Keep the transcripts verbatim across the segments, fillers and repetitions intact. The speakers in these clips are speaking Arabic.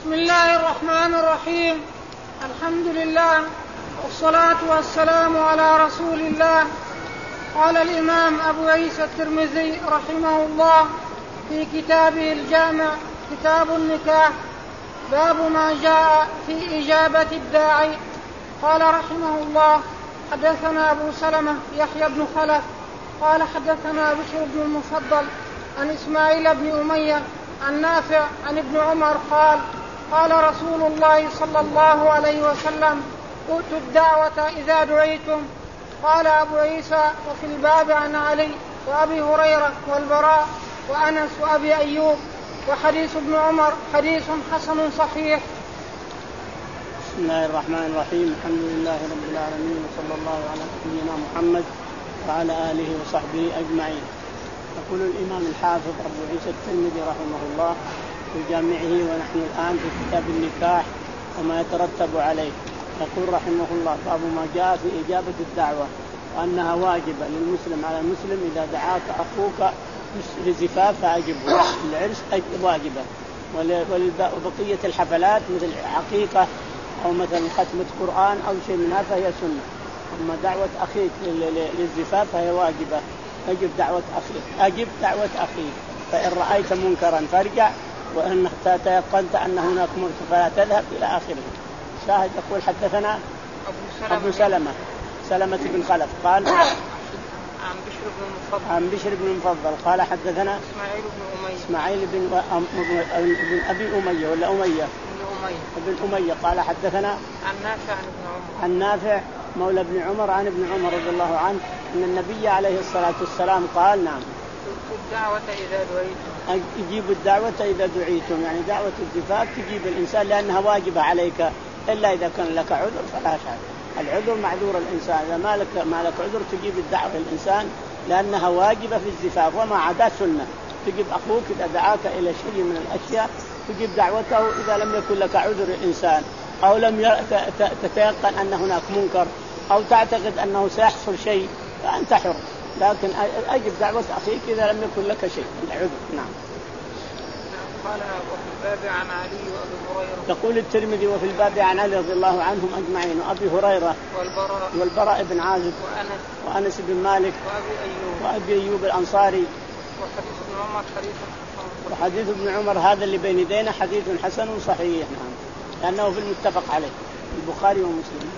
بسم الله الرحمن الرحيم. الحمد لله والصلاة والسلام على رسول الله. قال الإمام أبو عيسى الترمذي رحمه الله في كتابه الجامع كتاب النكاح باب ما جاء في إجابة الداعي. قال رحمه الله حدثنا أبو سلمة يحيى بن خلف قال حدثنا بشر بن المفضل عن إسماعيل بن أمية عن نافع عن ابن عمر قال قال رسول الله صلى الله عليه وسلم أوتوا الدعوة إذا دعيتم. قال أبو عيسى وفي الباب عن علي وأبي هريرة والبراء وأنس وأبي أيوب وحديث ابن عمر حديث حسن صحيح. بسم الله الرحمن الرحيم. الحمد لله رب العالمين وصلى الله على نبينا محمد وعلى آله وصحبه أجمعين. يقول الإمام الحافظ أبو عيسى الترمذي رحمه الله في جامعه ونحن الآن في كتاب النكاح وما يترتب عليه. يقول رحمه الله باب ما جاء في إجابة الدعوة وأنها واجبة للمسلم على المسلم إذا دعاك أخوك لزفاف فأجبه. العرس واجبة وبقية الحفلات مثل عقيقة أو مثلا ختمة قرآن أو شيء منها فهي سنة. أما دعوة أخيك للزفاف فهي واجبة. أجب دعوة أخيك أجب دعوة أخيك فإن رأيت منكرا فارجع وإن تيقنت أن هناك منكر فلا تذهب إلى آخره. شاهد يقول حدثنا أبو سلمة سلمة بن خلف قال عن بشر بن المفضل عن بشر بن المفضل قال حدثنا إسماعيل بن أمية إسماعيل بن, بن أبي أمية ولا أمية بن أمية بن أمية قال حدثنا عن نافع عن ابن عمر عن نافع مولى ابن عمر عن ابن عمر رضي الله عنه أن النبي عليه الصلاة والسلام قال نعم الدعوة إذا دعيتم يجيب الدعوة إذا دعيتم يعني دعوة الزفاف تجيب الإنسان لأنها واجبة عليك إلا إذا كان لك عذر فلا شيء. العذر معذور الإنسان إذا ما لك ما لك عذر تجيب الدعوة الإنسان لأنها واجبة في الزفاف وما عدا سنة. تجيب أخوك إذا دعاك إلى شيء من الأشياء تجيب دعوته إذا لم يكن لك عذر الإنسان أو لم تتيقن أن هناك منكر أو تعتقد أنه سيحصل شيء فأنت حر. لكن أجب دعوة أخيك إذا لم يكن لك شيء العذر. نعم. قال وفي الباب عن علي وأبي هريرة. يقول الترمذي وفي الباب عن علي رضي الله عنهم أجمعين وأبي هريرة والبراء والبراء بن عازب وأنس وأنس بن مالك وأبي أيوب وأبي أيوب الأنصاري وحديث ابن عمر حديث حسن. وحديث ابن عمر هذا اللي بين يدينا حديث حسن صحيح. نعم لأنه في المتفق عليه البخاري ومسلم.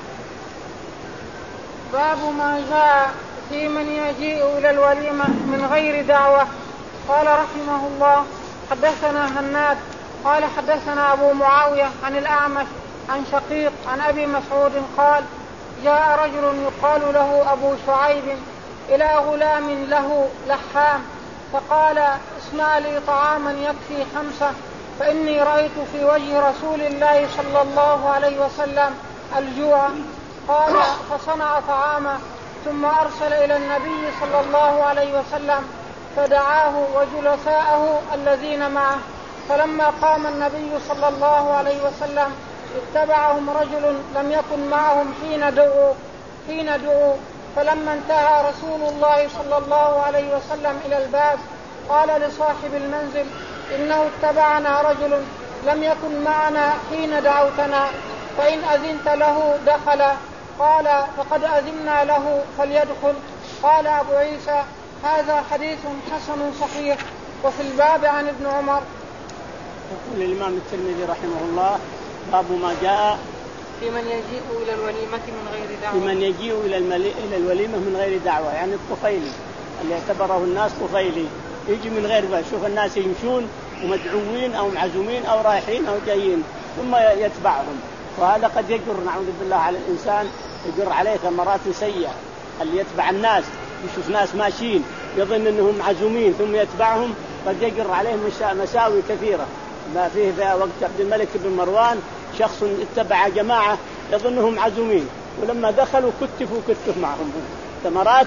باب ما جاء في من يجيء إلى الوليمة من غير دعوة. قال رحمه الله حدثنا هناد قال حدثنا أبو معاوية عن الأعمش عن شقيق عن أبي مسعود قال جاء رجل يقال له أبو شعيب إلى غلام له لحام فقال اصنع لي طعاما يكفي خمسة فإني رأيت في وجه رسول الله صلى الله عليه وسلم الجوع. قال فصنع طعاما ثم أرسل إلى النبي صلى الله عليه وسلم فدعاه وجلساءه الذين معه فلما قام النبي صلى الله عليه وسلم اتبعهم رجل لم يكن معهم حين دعوا حين دعوا فلما انتهى رسول الله صلى الله عليه وسلم إلى الباب قال لصاحب المنزل إنه اتبعنا رجل لم يكن معنا حين دعوتنا فإن أذنت له دخل. قال فقد أذنا له فليدخل. قال أبو عيسى هذا حديث حسن صحيح. وفي الباب عن ابن عمر. يقول الإمام الترمذي رحمه الله باب ما جاء في من يجيء إلى الوليمة من غير دعوة. في من يجيء إلى, إلى الوليمة من غير دعوة يعني الطفيلي اللي اعتبره الناس طفيلي يجي من غير بقى. شوف الناس يمشون ومدعوين أو معزومين أو رايحين أو جايين ثم يتبعهم وهذا قد يجر نعوذ بالله على الإنسان يجر عليه ثمرات سيئة. اللي يتبع الناس يشوف ناس ماشيين يظن أنهم معزومين ثم يتبعهم قد يجر عليهم مساوي كثيرة. ما فيه في وقت عبد الملك بن مروان شخص اتبع جماعة يظنهم معزومين ولما دخلوا كتفوا كتف معهم. ثمرات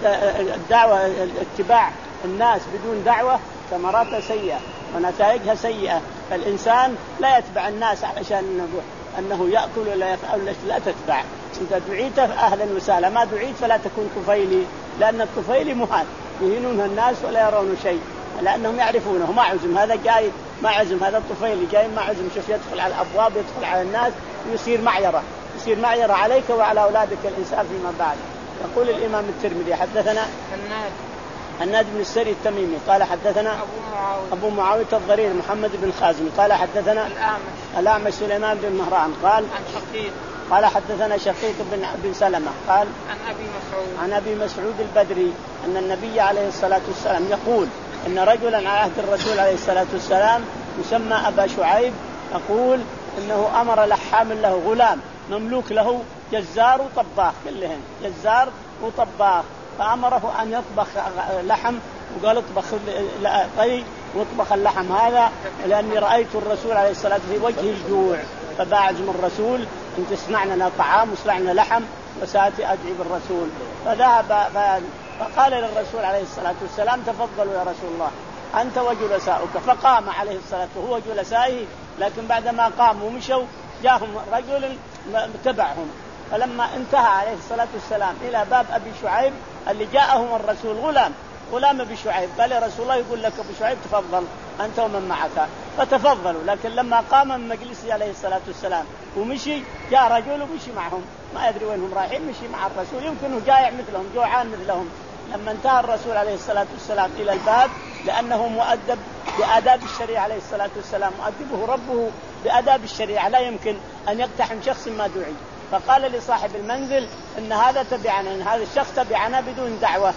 الدعوة اتباع الناس بدون دعوة ثمراتها سيئة ونتائجها سيئة. فالإنسان لا يتبع الناس علشان أنه يأكل ولا يفعل لا تتبع. إذا دعيت أهلا وسهلا ما دعيت فلا تكون طفيلي لأن الطفيلي مهان يهينون الناس ولا يرون شيء لأنهم يعرفونه ما عزم هذا جاي ما عزم هذا الطفيلي جاي ما عزم، شوف يدخل على الأبواب يدخل على الناس ويصير معيرة، يصير معيرة عليك وعلى أولادك الإنسان فيما بعد. يقول الإمام الترمذي حدثنا الناد الناد بن السري التميمي قال حدثنا أبو معاوية أبو معاوية الضرير محمد بن خازم قال حدثنا الأعمش الأعمش سليمان بن مهران قال عن شقيق قال حدثنا شقيق بن بن سلمة قال عن أبي مسعود عن أبي مسعود البدري أن النبي عليه الصلاة والسلام يقول إن رجلا على عهد الرسول عليه الصلاة والسلام يسمى أبا شعيب يقول إنه أمر لحام له غلام مملوك له جزار وطباخ كلهن جزار وطباخ، فأمره أن يطبخ لحم وقال اطبخ طي واطبخ اللحم هذا لأني رأيت الرسول عليه الصلاة والسلام في وجه الجوع، فباعزم الرسول أن تصنع لنا طعام وصنع لنا لحم وسآتي أدعي بالرسول. فذهب فقال للرسول عليه الصلاة والسلام تفضلوا يا رسول الله أنت وجلساؤك، فقام عليه الصلاة والسلام هو جلسائه، لكن بعدما قاموا ومشوا جاءهم رجل تبعهم، فلما انتهى عليه الصلاة والسلام إلى باب أبي شعيب اللي جاءهم الرسول غلام غلام أبي شعيب قال يا رسول الله يقول لك أبو شعيب تفضل أنت ومن معك، فتفضلوا. لكن لما قام من مجلسه عليه الصلاة والسلام ومشي جاء رجل ومشي معهم ما يدري وينهم رايحين، مشي مع الرسول يمكنه جائع مثلهم جوعان مثلهم. لما انتهى الرسول عليه الصلاة والسلام إلى الباب لأنه مؤدب بآداب الشريعة عليه الصلاة والسلام، مؤدبه ربه بآداب الشريعة لا يمكن أن يقتحم شخص ما دعي، فقال لصاحب المنزل إن هذا تبعنا إن هذا الشخص تبعنا بدون دعوة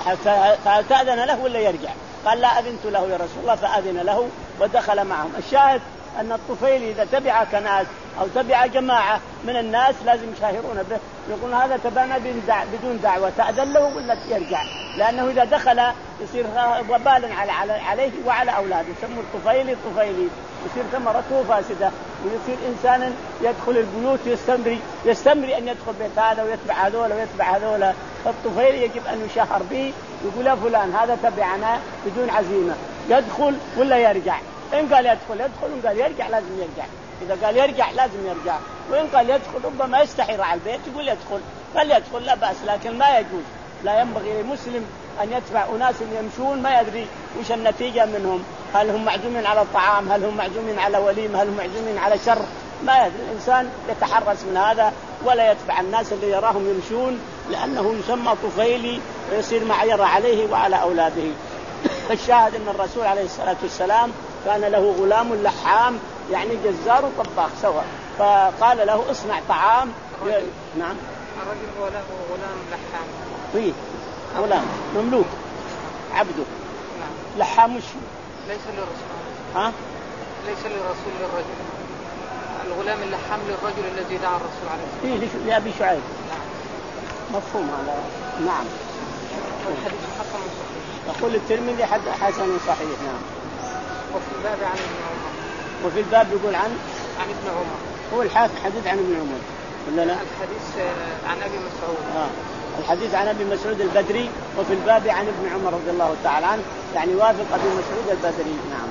فتأذن له ولا يرجع؟ قال لا أذنت له يا رسول الله، فأذن له ودخل معهم. الشاهد أن الطفيل إذا تبع كناس أو تبع جماعة من الناس لازم يشاهرون به، يقول هذا تبعنا بدون دعوة تأذن له ولا يرجع، لأنه إذا دخل يصير وبالا عليه وعلى أولاده. يسموا الطفيلي طفيلي، يصير ثمرته فاسدة، ويصير إنسانا يدخل البيوت يستمري يستمري أن يدخل بيت هذا ويتبع هذولا ويتبع هذولا. فالطفيل يجب أن يشهر به، يقول يا فلان هذا تبعنا بدون عزيمة يدخل ولا يرجع، إن قال يدخل يدخل وإن قال يرجع لازم يرجع، إذا قال يرجع لازم يرجع، وإن قال يدخل ربما يستحي على البيت يقول يدخل فليدخل لا بأس، لكن ما يجوز لا ينبغي للمسلم أن يتبع أناس يمشون ما يدري وش النتيجة منهم، هل هم معزومين على الطعام، هل هم معزومين على وليمة، هل هم معزومين على شر، ما يدري. الإنسان يتحرص من هذا ولا يتبع الناس اللي يراهم يمشون، لأنه يسمى طفيلي ويصير معيرة عليه وعلى أولاده. فالشاهد أن الرسول عليه الصلاة والسلام كان له غلام لحام يعني جزار وطباخ سوا، فقال له اصنع طعام. الرجل. نعم الرجل هو له غلام لحام فيه غلام مملوك عبده. نعم. لحام مش ليس للرسول ها ليس للرسول للرجل، الغلام اللحام للرجل الذي دعا الرسول عليه الصلاة والسلام فيه لأبي شعيب. نعم. مفهوم هذا. نعم. والحديث حسن صحيح. يقول الترمذي حسن صحيح. نعم. وفي الباب عن ابن عمر. وفي الباب يقول عن عن ابن عمر. هو الحاث حديث عن ابن عمر ولا لا؟ الحديث عن أبي مسعود. آه. الحديث عن أبي مسعود البدري، وفي الباب عن ابن عمر رضي الله تعالى عنه، يعني وافق أبي مسعود البدري. نعم.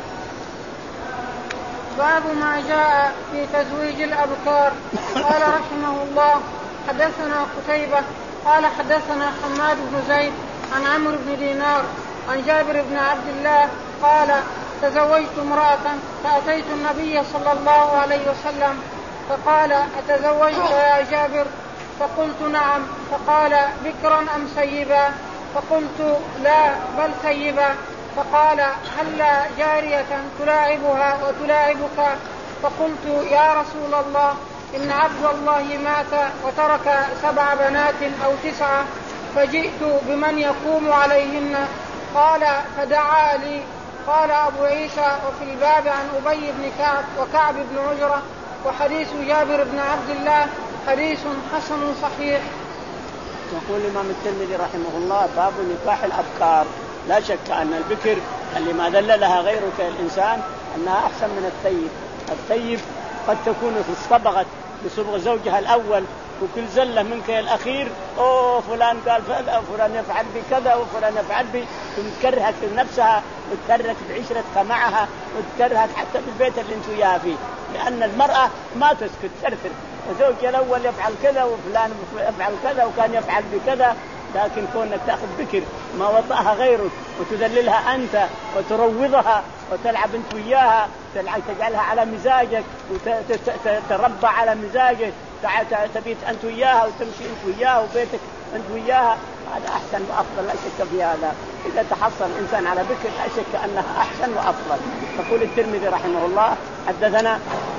باب ما جاء في تزويج الأبكار. قال رحمه الله حدثنا قتيبة قال حدثنا حماد بن زيد عن عمرو بن دينار عن جابر بن عبد الله قال تزوجت امرأة فأتيت النبي صلى الله عليه وسلم فقال أتزوجت يا جابر؟ فقلت نعم. فقال بكرا أم سيبا؟ فقلت لا بل سيبا. فقال هلا جارية تلاعبها وتلاعبك؟ فقلت يا رسول الله إن عبد الله مات وترك سبع بنات أو تسعة فجئت بمن يقوم عليهن. قال فدعا لي. قال أبو عيسى وفي الباب عن أبي بن كعب وكعب بن عجرة وحديث جابر بن عبد الله حديث حسن صحيح. يقول الإمام الترمذي رحمه الله باب نكاح الأبكار. لا شك أن البكر اللي ما دل لها غيرك الإنسان أنها أحسن من الثيب. الثيب قد تكون اصطبغت بصبغ زوجها الأول وكل زلة منك الأخير أوه فلان قال كذا وفلان يفعل بكذا وفلان يفعل بي، تكرهك بنفسها وتكرهك بعشرتك معها وتكرهك حتى بالبيت اللي انتوا وياها فيه، لأن المرأة ما تسكت ترثر، وزوجها الأول يفعل كذا وفلان يفعل كذا وكان يفعل بكذا. لكن كونك تأخذ بكر ما وطأها غيرك وتذللها أنت وتروضها وتلعب أنت وياها، تجعلها على مزاجك وتتربى على مزاجك، تبيت أنت وياها وتمشي أنت وياها وبيتك أنت وياها، هذا أحسن وأفضل لا شك في هذا. إذا تحصل الإنسان على بكر لا شك أنها أحسن وأفضل. يقول الترمذي رحمه الله حدثنا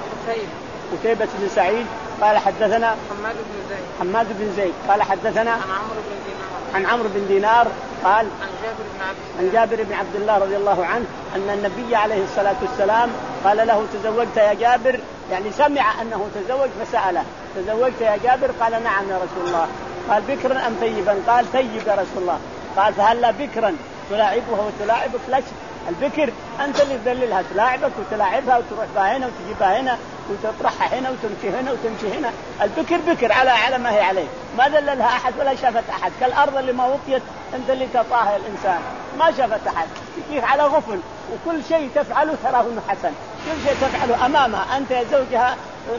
قتيبة بن سعيد قال حدثنا حماد بن زيد حماد بن زيد قال حدثنا عن عمرو بن دينار عن عمرو بن دينار قال عن جابر بن عبد عن جابر بن عبد الله رضي الله عنه أن النبي عليه الصلاة والسلام قال له تزوجت يا جابر، يعني سمع أنه تزوج فسأله تزوجت يا جابر؟ قال نعم يا رسول الله. قال بكرا أم ثيبا؟ قال ثيب يا رسول الله. قال فهلا بكرا تلاعبها وتلاعبك؟ لا، البكر أنت اللي تدللها، تلاعبك وتلاعبها وتروح بها هنا وتجيبها هنا وتطرحها هنا وتمشي هنا وتمشي هنا. البكر بكر على على ما هي عليه، ما دللها أحد ولا شافت أحد، كالأرض اللي ما وطيت أنت اللي تطاها الإنسان، ما شافت أحد، تجيك على غفل وكل شيء تفعله تراه إنه حسن، كل شيء تفعله أمامها أنت يا زوجها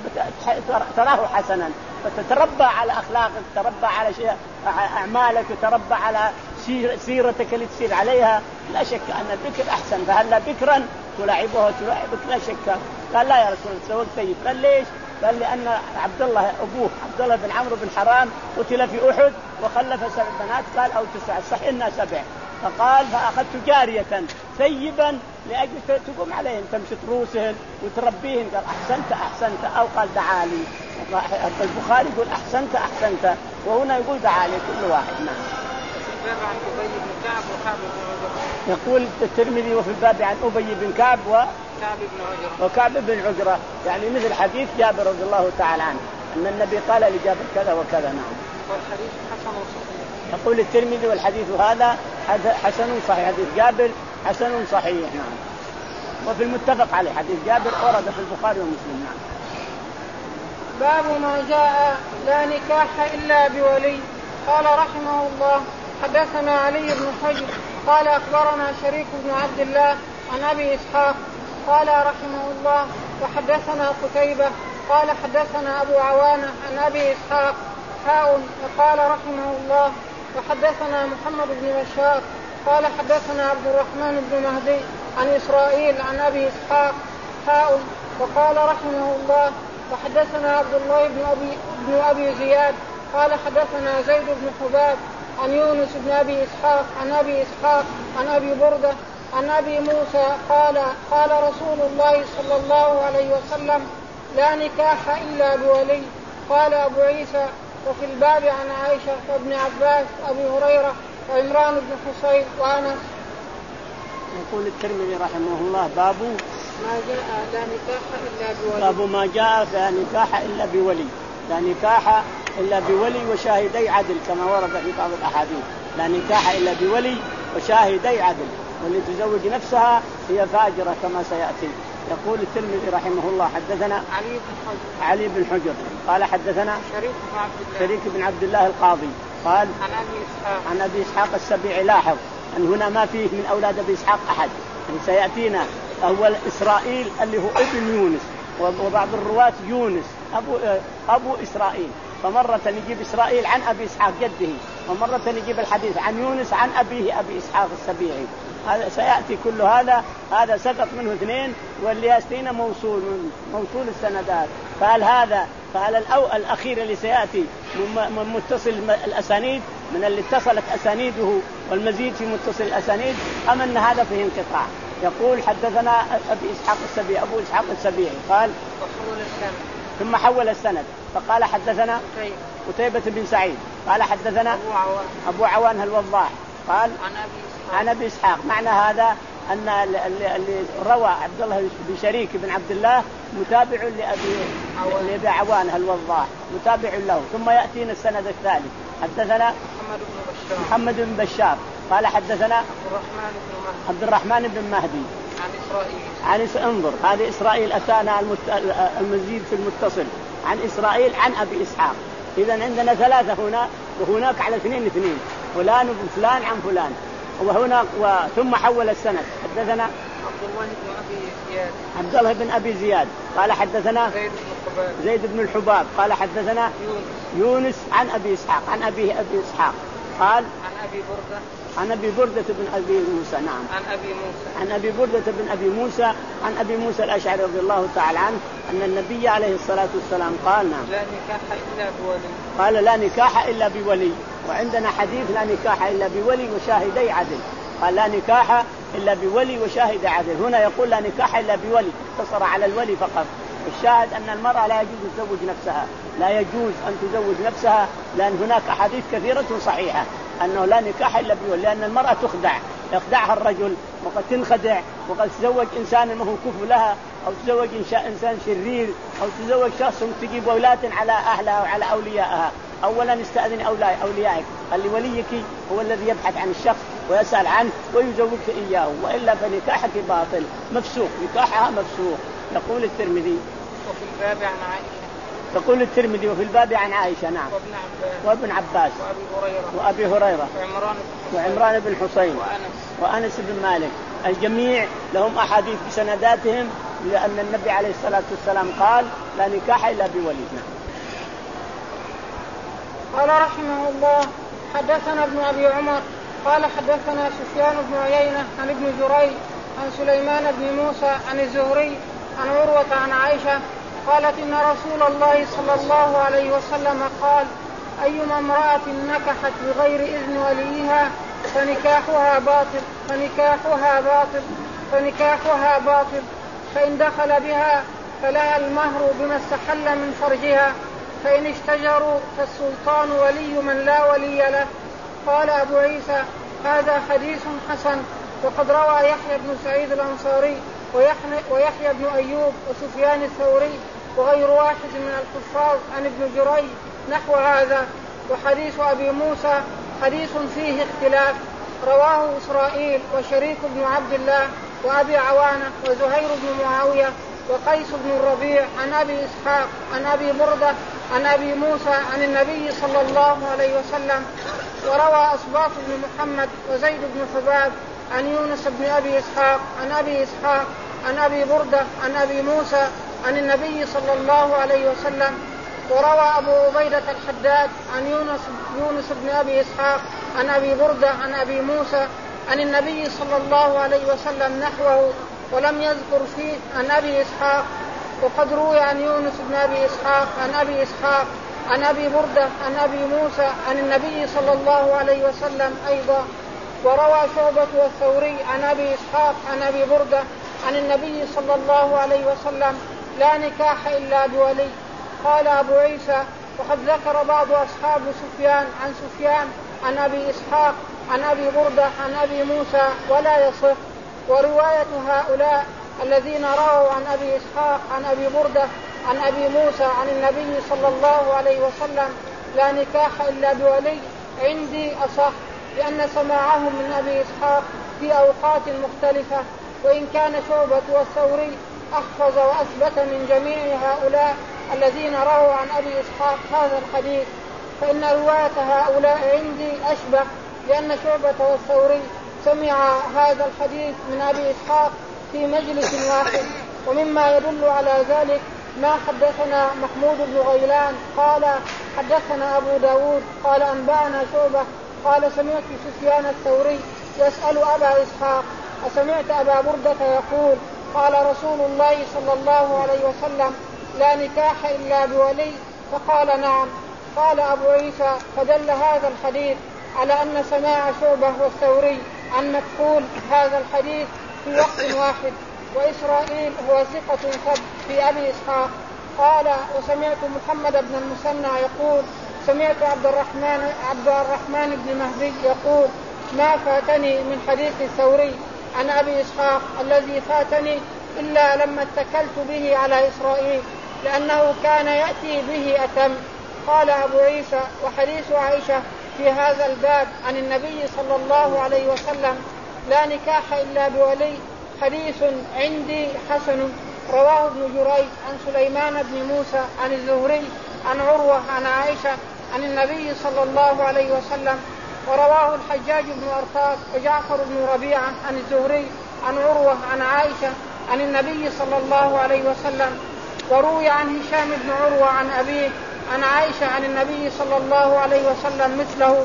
تراه حسنا، فتتربى على أخلاقك، تتربى على شيء أعمالك، وتربى على سيرتك اللي تسير عليها. لا شك أن البكر أحسن. فهلا بكرا تلاعبها وتلاعبك؟ لا شك. قال لا يا رسول الله تزوجت ثيب. قال ليش؟ قال لأن عبد الله أبوه عبد الله بن عمرو بن حرام قتل في أحد وخلف سبع بنات، قال أو تسع، صحيح إنها سبع. فقال فأخذت جارية ثيبا لأجل تقوم عليهم تمشي تروسهن وتربيهن. قال أحسنت أحسنت، أو قال دعالي. البخاري يقول أحسنت أحسنت، وهنا يقول دعالي كل واحد. نعم. عن أبي بن كعب وكعب بن عجرة. يقول الترمذي وفي الباب عن أبي بن كعب وكعب بن عجرة وكعب بن عجرة، يعني مثل حديث جابر رضي الله تعالى عنه أن النبي قال لجابر كذا وكذا. نعم. والحديث حسن صحيح. يقول الترمذي والحديث هذا حسن صحيح، حديث جابر حسن صحيح. نعم. وفي المتفق عليه حديث جابر ورد في البخاري ومسلم. نعم. باب ما جاء لا نكاح إلا بولي. قال رحمه الله حدثنا علي بن حجر قال أخبرنا شريك بن عبد الله عن أبي إسحاق قال رحمه الله وحدثنا قتيبة قال حدثنا أبو عوانة عن أبي إسحاق حاء. وقال رحمه الله وحدثنا محمد بن بشار قال حدثنا عبد الرحمن بن مهدي عن إسرائيل عن أبي إسحاق حاء. وقال رحمه الله وحدثنا عبد الله بن أبي, بن أبي زياد قال حدثنا زيد بن حباب عن يونس بن أبي إسحاق عن أبي إسحاق عن أبي بردة عن أبي موسى قال قال رسول الله صلى الله عليه وسلم لا نكاح إلا بولي. قال أبو عيسى وفي الباب عن عائشة وابن عباس وأبي هريرة وعمران بن حصين وأنس. يقول الترمذي رحمه الله باب ما جاء لا نكاح إلا بولي. باب ما جاء لا نكاح إلا بولي، لا نكاح إلا بولي وشاهدي عدل كما ورد في بعض الأحاديث. لا نكاح إلا بولي وشاهدي عدل، واللي تزوج نفسها هي فاجرة كما سيأتي. يقول الترمذي رحمه الله حدثنا علي بن حجر علي بن حجر قال حدثنا شريك بن عبد الله شريك بن عبد الله القاضي قال عن أبي إسحاق عن أبي إسحاق السبيعي. لاحظ أن هنا ما فيه من أولاد أبي إسحاق أحد، يعني سيأتينا أول إسرائيل اللي هو ابن يونس، وبعض الرواة يونس أبو أبو إسرائيل، فمرة نجيب إسرائيل عن أبي إسحاق جده، ومرة نجيب الحديث عن يونس عن أبيه أبي إسحاق السبيعي. هذا سيأتي كل هذا، هذا سقط منه اثنين واللي يأتينا موصول موصول السندات. فهل هذا فهل الأو الأخير اللي سيأتي من متصل الأسانيد من اللي اتصلت أسانيده والمزيد في متصل الأسانيد، أم أن هذا فيه انقطاع؟ يقول حدثنا أبي إسحاق السبيعي أبو إسحاق السبيعي قال ثم حول السند فقال حدثنا قتيبة بن سعيد قال حدثنا أبو عوان, أبو عوان الوضاح قال عن أبي إسحاق عن أبي إسحاق. معنى هذا أن اللي روى عبد الله بن شريك بن عبد الله متابع لأبي لأبي عوان الوضاح، متابع له. ثم يأتينا السند الثاني حدثنا محمد بن بشار محمد بن بشار قال حدثنا عبد الرحمن بن مهدي عن إسرائيل عن انظر هذه إسرائيل أتانا المزيد في المتصل عن إسرائيل عن أبي إسحاق. إذن عندنا ثلاثة هنا وهناك على اثنين اثنين، فلان وفلان عن فلان، وهنا ثم حول السند حدثنا عبد الله بن أبي زياد عبد الله بن أبي زياد قال حدثنا زيد بن الحباب زيد بن الحباب قال حدثنا يونس يونس عن أبي إسحاق عن أبيه أبي إسحاق قال عن أبي بردة عن أبي بردة بن أبي موسى. نعم. عن أبي موسى. عن أبي بردة بن أبي موسى عن أبي موسى الأشعري رضي الله تعالى عنه أن النبي عليه الصلاة والسلام قال: نعم. لا نكاح إلا بولي. قال: لا نكاح إلا بولي. وعندنا حديث: لا نكاح إلا بولي وشاهدي عدل. قال: لا نكاح إلا بولي وشاهد عدل. هنا يقول: لا نكاح إلا بولي، اقتصر على الولي فقط. الشاهد أن المرأة لا يجوز تزوج نفسها، لا يجوز أن تزوج نفسها، لأن هناك حديث كثيرة صحيحة أنه لا نكاح إلا بولي، لأن المرأة تخدع، يخدعها الرجل وقد تنخدع، وقد تزوج إنسان ما هو كفء لها، أو تزوج إنسان شرير، أو تزوج شخص تجيب أولاد على أهلها وعلى أوليائها. أولا استأذن أوليائك، قال لوليك هو الذي يبحث عن الشخص ويسأل عنه ويزوجك إياه، وإلا فنكاحك باطل مفسوق، نكاحها مفسوق. يقول الترمذي: وفي الباب عن عائشة. تقول الترمذي: وفي الباب عن عائشة. نعم. وابن عباس. وابن عباس. وأبي هريرة. وأبي هريرة. وعمران. وعمران بن حسين. وأنس. وأنس بن مالك. الجميع لهم أحاديث بسنداتهم، لأن النبي عليه الصلاة والسلام قال: لا نكاح إلا بولي. قال رحمه الله: حدثنا ابن أبي عمر قال حدثنا سفيان بن عيينة عن ابن جريج عن سليمان بن موسى عن الزهري عن عروة عن عائشة قالت: إن رسول الله صلى الله عليه وسلم قال: أيما امرأة نكحت بغير إذن وليها فنكاحها باطل فنكاحها باطل فنكاحها باطل فإن دخل بها فلها المهر بما استحل من فرجها، فإن اشتجروا فالسلطان ولي من لا ولي له. قال أبو عيسى: هذا حديث حسن. وقد روى يحيى بن سعيد الأنصاري ويحيى بن أيوب وسفيان الثوري وغير واحد من الحفاظ عن ابن جريج نحو هذا. وحديث أبي موسى حديث فيه اختلاف، رواه إسرائيل وشريك بن عبد الله وأبي عوانة وزهير بن معاوية وقيس بن الربيع عن أبي إسحاق عن أبي بردة عن أبي موسى عن النبي صلى الله عليه وسلم. وروى أصباط بن محمد وزيد بن حباب عن يونس بن أبي إسحاق عن أبي إسحاق عن أبي بردة عن أبي موسى عن النبي صلى الله عليه وسلم. وروى أبو عبيدة الحداد عن يونس, يونس بن أبي إسحاق عن أبي بردة عن أبي موسى عن النبي صلى الله عليه وسلم نحوه، ولم يذكر فيه عن أبي إسحاق. وقد روي عن يونس بن أبي إسحاق عن أبي إسحاق عن أبي بردة عن أبي موسى عن النبي صلى الله عليه وسلم أيضا. وروى شعبة والثوري عن أبي إسحاق عن أبي بردة عن النبي صلى الله عليه وسلم: لا نكاح إلا بولي. قال أبو عيسى: وقد ذكر بعض أصحاب سفيان عن سفيان عن أبي إسحاق عن أبي بردة عن أبي موسى ولا يصح. ورواية هؤلاء الذين رووا عن أبي إسحاق عن أبي بردة عن أبي موسى عن النبي صلى الله عليه وسلم: لا نكاح إلا بولي عندي أصح، لأن سماعهم من أبي إسحاق في أوقات مختلفة. وإن كان شعبة والثوري أحفظ وأثبت من جميع هؤلاء الذين رووا عن أبي إسحاق هذا الحديث، فإن رواية هؤلاء عندي أشبه، لأن شعبة والثوري سمع هذا الحديث من أبي إسحاق في مجلس واحد. ومما يدل على ذلك ما حدثنا محمود بن غيلان قال حدثنا أبو داود قال أنبأنا شعبة قال سمعت سفيان الثوري يسأل أبا إسحاق: أسمعت أبا بردة يقول قال رسول الله صلى الله عليه وسلم: لا نكاح إلا بولي؟ فقال: نعم. قال أبو عيسى: فدل هذا الحديث على أن سماع شعبة والثوري عن مكحول هذا الحديث في وقت واحد. وإسرائيل هو ثقة ثبت في أبي إسحاق. قال: وسمعت محمد بن المثنى يقول سمعت عبد الرحمن عبد الرحمن بن مهدي يقول: ما فاتني من حديث الثوري عن أبي إسحاق الذي فاتني إلا لما اتكلت به على إسرائيل، لأنه كان يأتي به أتم. قال أبو عيسى: وحديث عائشة في هذا الباب عن النبي صلى الله عليه وسلم: لا نكاح إلا بولي حديث عندي حسن. رواه ابن جريج عن سليمان بن موسى عن الزهري عن عروة عن عائشة عن النبي صلى الله عليه وسلم. ورواه الحجاج بن أرطاس وجعفر بن ربيعة عن الزهري عن عروة عن عائشة عن النبي صلى الله عليه وسلم. وروي عن هشام بن عروة عن أبيه عن عائشة عن النبي صلى الله عليه وسلم مثله.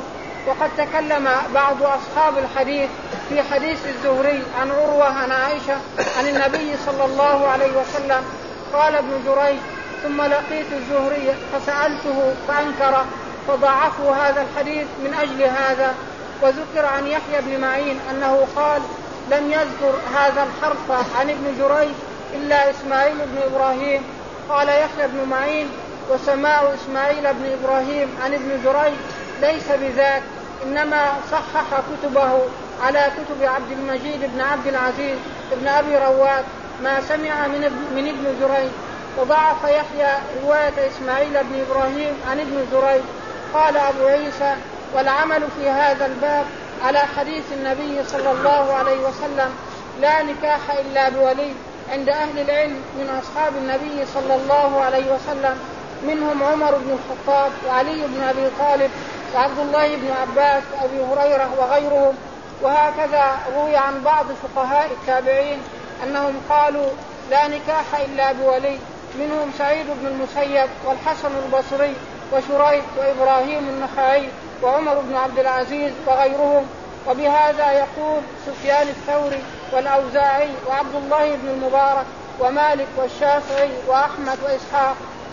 وقد تكلم بعض أصحاب الحديث في حديث الزهري عن عروة عن عائشة عن النبي صلى الله عليه وسلم. قال ابن جريج: ثم لقيت الزهري فسألته فأنكر، فضعفوا هذا الحديث من أجل هذا. وذكر عن يحيى بن معين أنه قال: لم يذكر هذا الحرف عن ابن جريج إلا إسماعيل بن إبراهيم. قال يحيى بن معين: وسماع إسماعيل بن إبراهيم عن ابن جريج ليس بذاك، إنما صحح كتبه على كتب عبد المجيد بن عبد العزيز بن أبي رواد ما سمع من من ابن جريج. وضعف يحيى رواية إسماعيل بن إبراهيم عن ابن جريج. قال أبو عيسى: والعمل في هذا الباب على حديث النبي صلى الله عليه وسلم: لا نكاح إلا بولي، عند أهل العلم من أصحاب النبي صلى الله عليه وسلم، منهم عمر بن الخطاب وعلي بن أبي طالب وعبد الله بن عباس وأبي هريرة وغيرهم. وهكذا روي عن بعض فقهاء التابعين أنهم قالوا: لا نكاح إلا بولي، منهم سعيد بن المسيب والحسن البصري وشريح وإبراهيم النخعي وعمر بن عبد العزيز وغيرهم. وبهذا يقول سفيان الثوري والأوزاعي وعبد الله بن المبارك ومالك والشافعي وأحمد وإسحاق.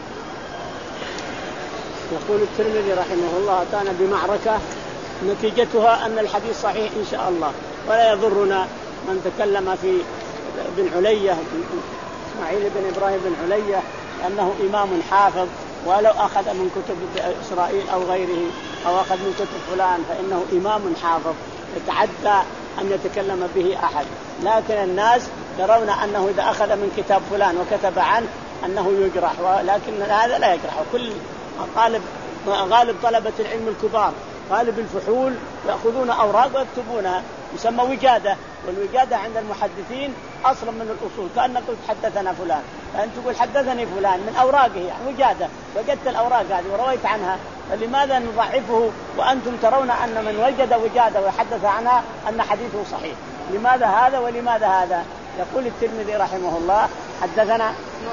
يقول الترمذي رحمه الله: أتانا بمعركة نتيجتها أن الحديث صحيح إن شاء الله، ولا يضرنا من تكلم في بن علية إسماعيل بن إبراهيم بن علية أنه إمام حافظ، ولو أخذ من كتب إسرائيل أو غيره أو أخذ من كتب فلان فإنه إمام حافظ يتعدى أن يتكلم به أحد. لكن الناس يرون أنه إذا أخذ من كتاب فلان وكتب عنه أنه يجرح، ولكن هذا لا يجرح. كل غالب غالب طلبة العلم الكبار غالب الفحول يأخذون أوراق ويكتبونها، يسمى وجادة. والوجادة عند المحدثين أصلا من الأصول، كأنك قلت حدثنا فلان، فأنت تقول حدثني فلان من أوراقه، يعني وجادة. وجدت الأوراق هذه ورويت عنها، فلماذا نضعفه وأنتم ترون أن من وجد وجادة وحدث عنها أن حديثه صحيح؟ لماذا هذا ولماذا هذا؟ يقول الترمذي رحمه الله: حدثنا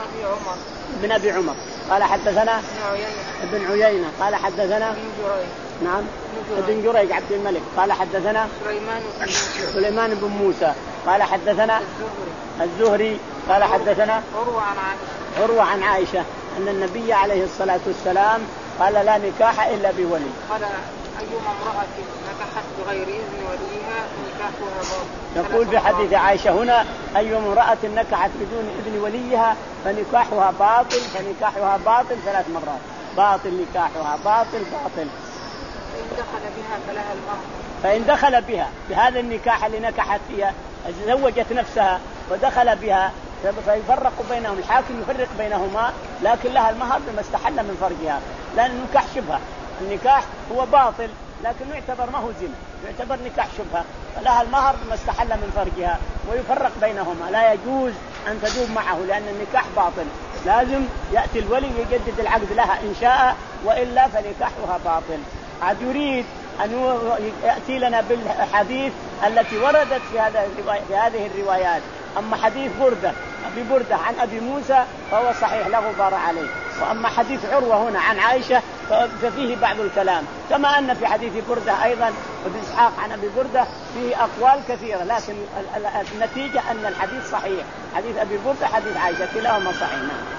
ابن أبي عمر قال حدثنا ابن عيينة قال حدثنا نعم ابن جريج عبد الملك قال حدثنا سليمان بن موسى قال حدثنا الزهري قال حدثنا عروة عن عائشة أن النبي عليه الصلاة والسلام قال: لا نكاح إلا بولي. قال: أيما امرأة نكحت بغير إذن وليها نكاحها باطل. يقول في حديث عائشة هنا: أيما امرأة نكحت بدون إذن وليها فنكاحها باطل، فنكاحها باطل ثلاث مرات، باطل نكاحها باطل باطل. فإن دخل بها فلها المهر. فإن دخل بها بهذا النكاح اللي نكحت فيها، زوجت نفسها ودخل بها، فيفرق بينهم، الحاكم يفرق بينهما، لكن لها المهر بما استحل من فرجها، لأن النكاح شبهة. النكاح هو باطل لكنه يعتبر ما هو زنا، يعتبر نكاح شبهة، فلها المهر بما استحل من فرجها، ويفرق بينهما. لا يجوز أن تدوم معه لأن النكاح باطل، لازم يأتي الولي يجدد العقد لها إن شاء، وإلا فنكاحها باطل. عاد يريد أن يأتي لنا بالحديث التي وردت في هذا في هذه الروايات. أما حديث بردة أبي بردة عن أبي موسى فهو صحيح لا غبار عليه، وأما حديث عروة هنا عن عائشة ففيه بعض الكلام، كما أن في حديث بردة أيضا وابن إسحاق عن أبي بردة فيه أقوال كثيرة، لكن النتيجة أن الحديث صحيح. حديث أبي بردة حديث عائشة كلاهما صحيح.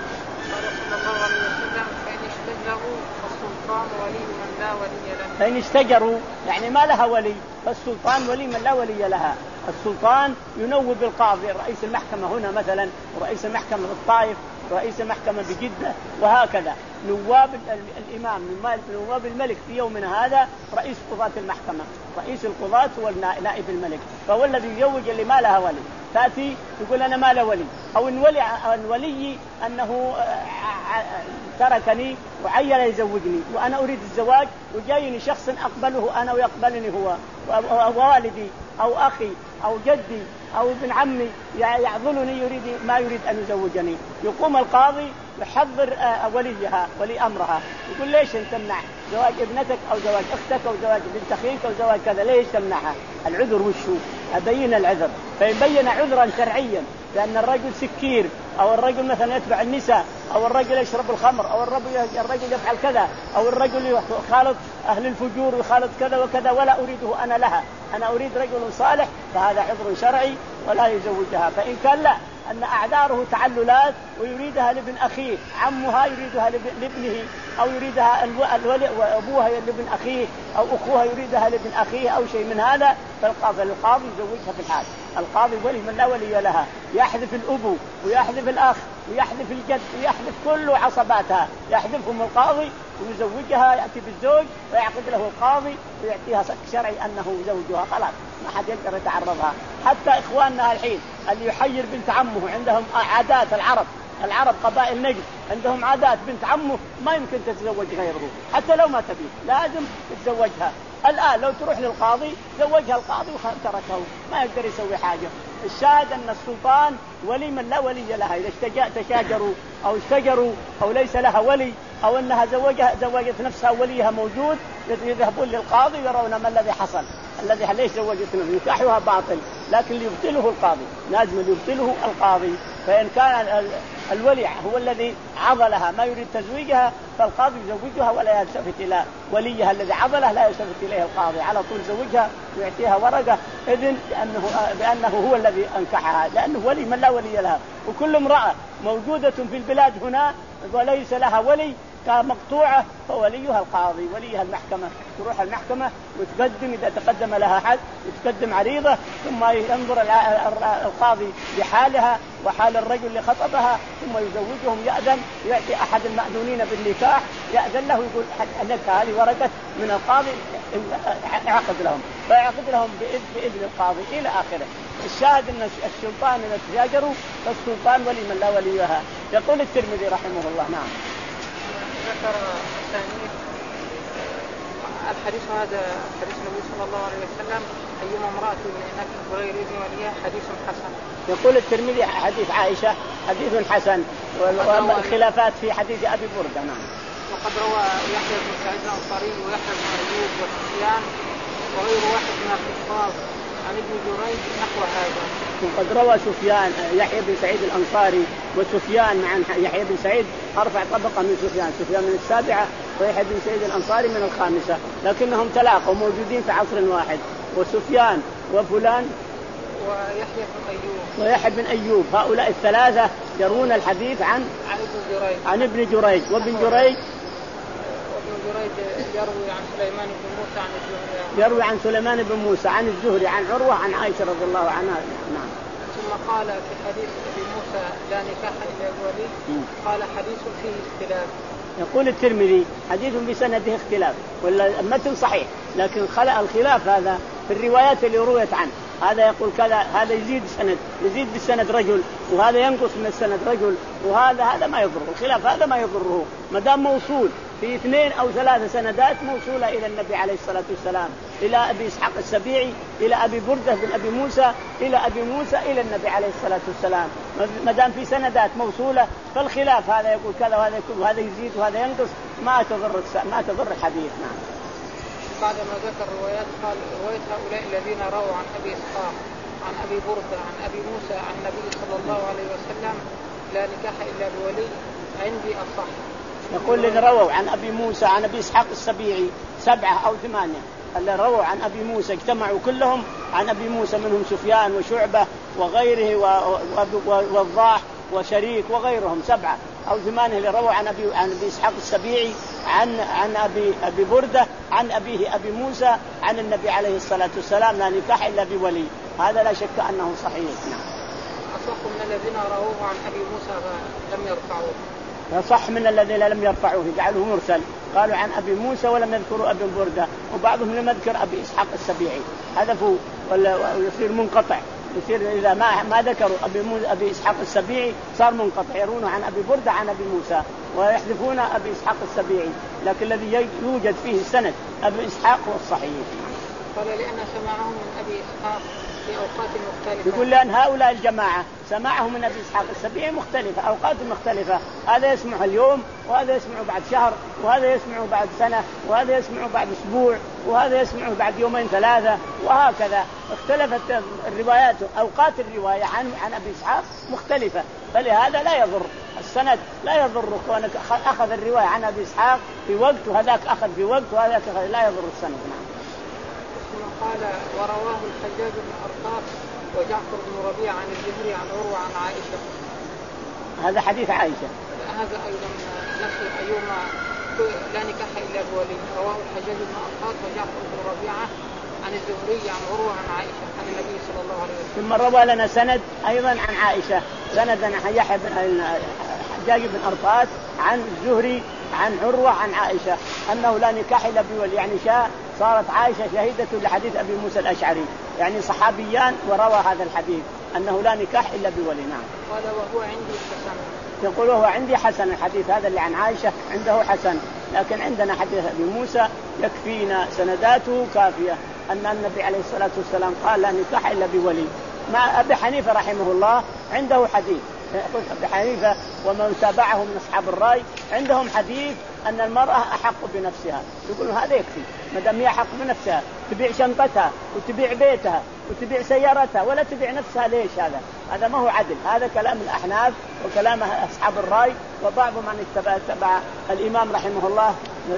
فإن اشتجروا يعني ما لها ولي، فالسلطان ولي من لا ولي لها. السلطان ينوب القاضي، رئيس المحكمة هنا مثلا، ورئيس المحكمة بالطائف، ورئيس المحكمة بجدة، وهكذا نواب الإمام نواب الملك في يومنا هذا رئيس قضاة المحكمة. رئيس القضاة هو نائب الملك، فهو الذي يزوج اللي ما لها ولي. تأتي تقول أنا ما له ولي، أو إن ولي أن ولي أنه تركني وعين يزوجني وأنا أريد الزواج، وجايني شخص أقبله أنا ويقبلني هو، ووالدي أو أخي أو جدي أو ابن عمي يعضلني يريد ما يريد أن يزوجني. يقوم القاضي يحضر وليها ولي أمرها، يقول ليش تمنع زواج ابنتك أو زواج أختك أو زواج بنت أخيك أو زواج كذا، ليش تمنعها؟ العذر وشو؟ أبين العذر، فيبين عذرا شرعيا، لأن الرجل سكير، أو الرجل مثلا يتبع النساء، أو الرجل يشرب الخمر، أو الرجل الرجل يفعل كذا، أو الرجل يخالط أهل الفجور وخالط كذا وكذا ولا أريده أنا لها، أنا أريد رجل صالح، فهذا عذر شرعي ولا يزوجها. فإن كان لا، أن أعذاره تعللات ويريدها لابن أخيه، عمها يريدها لابنه، أو يريدها الولي وأبوها لابن أخيه، أو أخوها يريدها لابن أخيه، أو شيء من هذا، فالقاضي القاضي يزوجها في الحال. القاضي ولي من لا ولي لها، يحذف الأبو ويحذف الأخ ويحذف الجد ويحذف كل عصباتها، يحذفهم القاضي ويزوجها، يأتي بالزوج ويعقد له القاضي ويعطيها صك شرعي أنه زوجها، خلاص ما حد يقدر يتعرضها. حتى إخواننا الحين اللي يحير بنت عمه، عندهم عادات العرب، العرب قبائل نجد عندهم عادات، بنت عمه ما يمكن تتزوج غيره حتى لو ما تبيه، لازم تتزوجها. الآن لو تروح للقاضي زوجها القاضي وتركه، ما يقدر يسوي حاجة. الشاهد أن السلطان ولي من لا ولي لها، إذا تشاجروا أو اشتجروا أو ليس لها ولي، أو أنها زوجها زوجت نفسها وليها موجود، يذهبون للقاضي ويرون ما الذي حصل، الذي ليش زوجت نفسها، نكاحها باطل، لكن ليبطله القاضي، لازم ليبطله القاضي. فإن كان الولي هو الذي عضلها ما يريد تزويجها، فالقاضي يزوجها ولا يلتفت إلى وليها الذي عضله، لا يلتفت إليه القاضي، على طول زوجها ويعطيها ورقة إذن بأنه, بأنه هو الذي أنكحها، لأنه ولي من لا ولي لها. وكل امرأة موجودة في البلاد هنا وليس لها ولي كمقطوعة فوليها القاضي، وليها المحكمة، تروح المحكمة وتقدم، إذا تقدم لها حد وتقدم عريضة، ثم ينظر القاضي بحالها وحال الرجل اللي خطبها، ثم يزوجهم، يأذن، يأتي أحد المأذونين بالنكاح يأذن له، يقول لك هذه ورقة من القاضي يعقد لهم، فيعقد لهم بإذن, بإذن القاضي إلى آخره. الشاهد أن السلطان إذا تشاجروا فالسلطان ولي من لا ولي لها. يقول الترمذي رحمه الله. نعم. ذكر الثاني الحديث هذا حديث النبي صلى الله عليه وسلم أيما امرأة من نكح بغير إذن وليها حديث حسن. يقول الترمذي حديث عائشة حديث حسن، والخلافات في حديث أبي بردة. نعم. وقد روى يحيى بن سعيد الأنصاري ويحيى بن أيوب وسفيان وغير واحد من الحفاظ عن ابن جريج نحو هذا. وقد روى سفيان يحيى بن سعيد الأنصاري وسفيان عن يحيى بن سعيد أرفع طبقة من سفيان، سفيان من السابعة ويحيى بن سعيد الأنصاري من الخامسة، لكنهم تلاقوا موجودين في عصر واحد، وسفيان وفلان ويحيى بن أيوب ويحيى بن أيوب، هؤلاء الثلاثة يروون الحديث عن عن ابن جريج عن ابن جريج وابن جريج وابن جريج يروي عن سليمان بن موسى عن الزهري يروي عن سليمان بن موسى عن الزهري عن عروة عن عائشة رضي الله عنها. نعم. ثم قال في حديث ابي موسى لا نكاح الا بولي، قال حديث فيه اختلاف. يقول الترمذي حديث بسنده اختلاف، ولا المتن صحيح لكن خلق الخلاف هذا في الروايات اللي رويت عنه، هذا يقول كذا، هذا يزيد سند يزيد بالسند رجل، وهذا ينقص من السند رجل، وهذا هذا ما يضره، الخلاف هذا ما يضره ما دام موصول في اثنين أو ثلاثة سندات موصولة إلى النبي عليه الصلاة والسلام، إلى أبي إسحاق السبيعي، إلى أبي بردة بن أبي موسى، إلى أبي موسى، إلى النبي عليه الصلاة والسلام، ما دام في سندات موصولة فالخلاف هذا يقول كذا وهذا يقول وهذا يزيد وهذا ينقص ما تضر ما تضر الحديث. نعم. بعد ما ذكر الروايات قال رواية هؤلاء الذين رووا عن أبي إسحاق عن أبي بردة عن أبي موسى عن النبي صلى الله عليه وسلم لا نكاح إلا بولي عندي الصح. يقول اللي رووا عن أبي موسى عن أبي إسحاق السبيعي سبعة أو ثمانية، اللي رووا عن أبي موسى اجتمعوا كلهم عن أبي موسى، منهم سفيان وشعبة وغيره والضاح وشريك وغيرهم، سبعة أو ثمانية اللي رووا عن أبي عن أبي إسحاق السبيعي عن عن أبي أبي بردة عن أبيه أبي موسى عن النبي عليه الصلاة والسلام لا نكاح إلا بولي، هذا لا شك أنه صحيح. نعم. أصح من الذين رووا عن أبي موسى لم يرفعوه. صح من الذين لم يرفعوه جعلوه مرسل، قالوا عن أبي موسى ولم يذكروا أبي بردة، وبعضهم لم يذكر أبي إسحاق السبيعي، هذا ويصير منقطع، يصير إذا ما ما ذكروا أبي موسى أبي إسحاق السبيعي صار منقطع، يرونه عن أبي بردة عن أبي موسى ويحذفون أبي إسحاق السبيعي، لكن الذي يوجد فيه السند أبي إسحاق هو الصحيح. قال لأن سماعهم من أبي إسحاق في أوقات مختلفة. يقول لأن هؤلاء الجماعة سماعهم من أبي إسحاق السبيعي مختلفة، أوقات مختلفة، هذا يسمع اليوم وهذا يسمع بعد شهر وهذا يسمع بعد سنة وهذا يسمع بعد أسبوع وهذا يسمع بعد يومين ثلاثة، وهكذا اختلفت الروايات، أوقات الرواية عن عن أبي إسحاق مختلفة، فلهذا لا يضر السند لا يضر كونك أخذ الرواية عن أبي إسحاق في وقت وهذاك أخذ في وقت وهذاك لا يضر السند. نعم. قال ورواه الحجاج بن أرطاط وجعفر بن ربيعة عن الزهري عن عروة عن عائشة. هذا حديث عائشة. هذا أيضا نفس أيوما لا نكاح إلا بولي. رواه الحجاج بن أرطاط وجعفر بن ربيعة عن الزهري عن عروة عن عائشة عن النبي صلى الله عليه وسلم. ثم روى لنا سند أيضا عن عائشة سند عن يحيى بن الحجاج بن أرطاط عن الزهري عن عروة عن عائشة أنه لا نكاح إلا بولي، يعني شاء صارت عائشة شهيدة لحديث أبي موسى الأشعري، يعني صحابيان وروى هذا الحديث أنه لا نكاح إلا بولي. نعم. قال وهو عندي حسن. يقول هو عندي حسن، الحديث هذا اللي عن عائشة عنده حسن، لكن عندنا حديث أبي موسى يكفينا سنداته كافية أن النبي عليه الصلاة والسلام قال لا نكاح إلا بولي. مع أبي حنيفة رحمه الله عنده حديث، أبي حنيفة ومن تابعه من أصحاب الرأي عندهم حديث أن المرأة أحق بنفسها، يقولون هذا يكفي ما دام هي أحق بنفسها، تبيع شنطتها وتبيع بيتها وتبيع سيارتها ولا تبيع نفسها، ليش هذا؟ هذا ما هو عدل. هذا كلام الأحناف وكلام أصحاب الرأي وبعض من اتبع تبع الإمام رحمه الله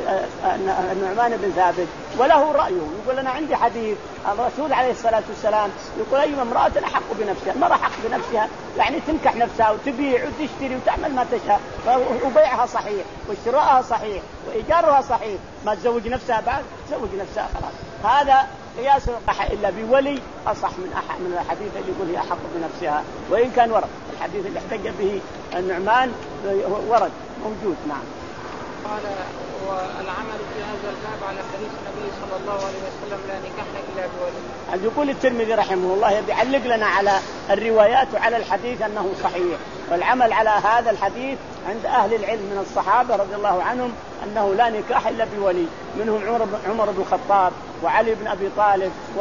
النعمان بن ثابت وله رأيه، يقول أنا عندي حديث الرسول عليه الصلاة والسلام يقول أي امرأة أحق بنفسها، المرأة حق بنفسها يعني تنكح نفسها وتبيع وتشتري وتعمل ما تشاء، وبيعها صحيح واشتراءها صحيح وإيجارها صحيح، ما تزوج نفسها بعد تزوج نفسها خلاص. هذا قياس النكاح إلا بولي أصح من أحد من الحديث اللي يقول هي أحق بنفسها، وإن كان ورد الحديث اللي احتج به النعمان ورد موجود. نعم. قال والعمل في هذا الباب على حديث النبي صلى الله عليه وسلم لا نكاح إلا بولي. يقول الترمذي رحمه الله يعلق لنا على الروايات وعلى الحديث أنه صحيح، والعمل على هذا الحديث عند أهل العلم من الصحابة رضي الله عنهم أنه لا نكاح إلا بولي، منهم عمر بن الخطاب وعلي بن أبي طالب و...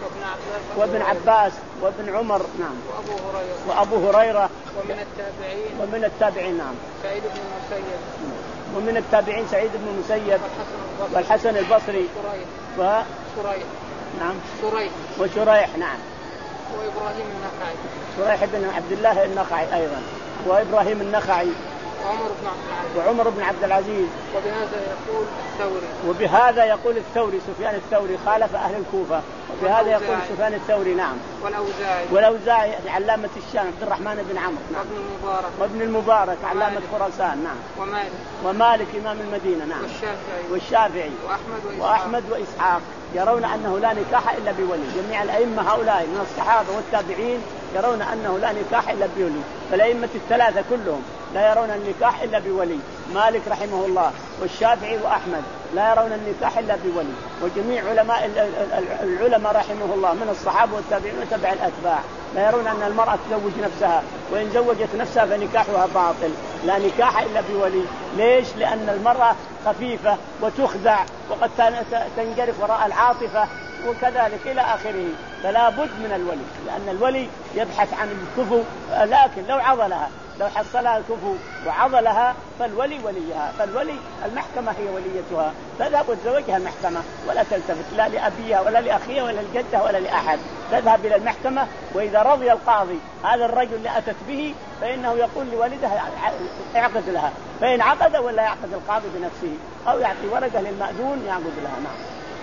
وابن عباس وابن عمر. نعم. وأبو هريرة وأبو هريرة ومن التابعين ومن التابعين. نعم. سعيد بن المسيب ومن التابعين سعيد بن المسيب والحسن البصري و شريح. نعم. شريح وشريح. نعم. وإبراهيم النخعي شريح بن عبد الله النخعي أيضا وإبراهيم النخعي وعمر بن عبد العزيز وعمر بن عبد العزيز. وبهذا يقول الثوري وبهذا يقول الثوري سفيان الثوري خالف أهل الكوفة، وبهذا يقول سفيان الثوري. نعم. والأوزاعي والأوزاعي علامة الشام عبد الرحمن بن عمرو. نعم. وابن المبارك وابن المبارك علامة خراسان. نعم. ومالك ومالك إمام المدينة. نعم. والشافعي والشافعي وأحمد وإسحاق, وأحمد وإسحاق يرون أنه لا نكاح إلا بولي. جميع الأئمة هؤلاء من الصحابة والتابعين يرون أنه لا نكاح إلا بولي، فالأئمة الثلاثة كلهم لا يرون النكاح إلا بولي، مالك رحمه الله والشافعي وأحمد لا يرون النكاح إلا بولي، وجميع علماء العلماء رحمه الله من الصحابة والتابعين وتبع الأتباع لا يرون أن المرأة تزوج نفسها، وإن زوجت نفسها فنكاحها باطل، لا نكاح إلا بولي. ليش؟ لأن المرأة خفيفة وتخدع وقد تنجرف وراء العاطفة وكذلك إلى آخره، فلا بد من الولي، لأن الولي يبحث عن الكفو، لكن لو عضلها لو حصلها الكفو وعضلها فالولي وليها، فالولي المحكمة هي وليتها، تذهب وتزوجها المحكمة ولا تلتفت لا لأبيها ولا لأخيها ولا لجدها ولا لأحد، تذهب إلى المحكمة، وإذا رضي القاضي هذا الرجل اللي أتت به فإنه يقول لوالدها اعقد لها، فإن عقد ولا يعقد القاضي بنفسه أو يعطي ورقة للمأذون يعقد لها. نعم.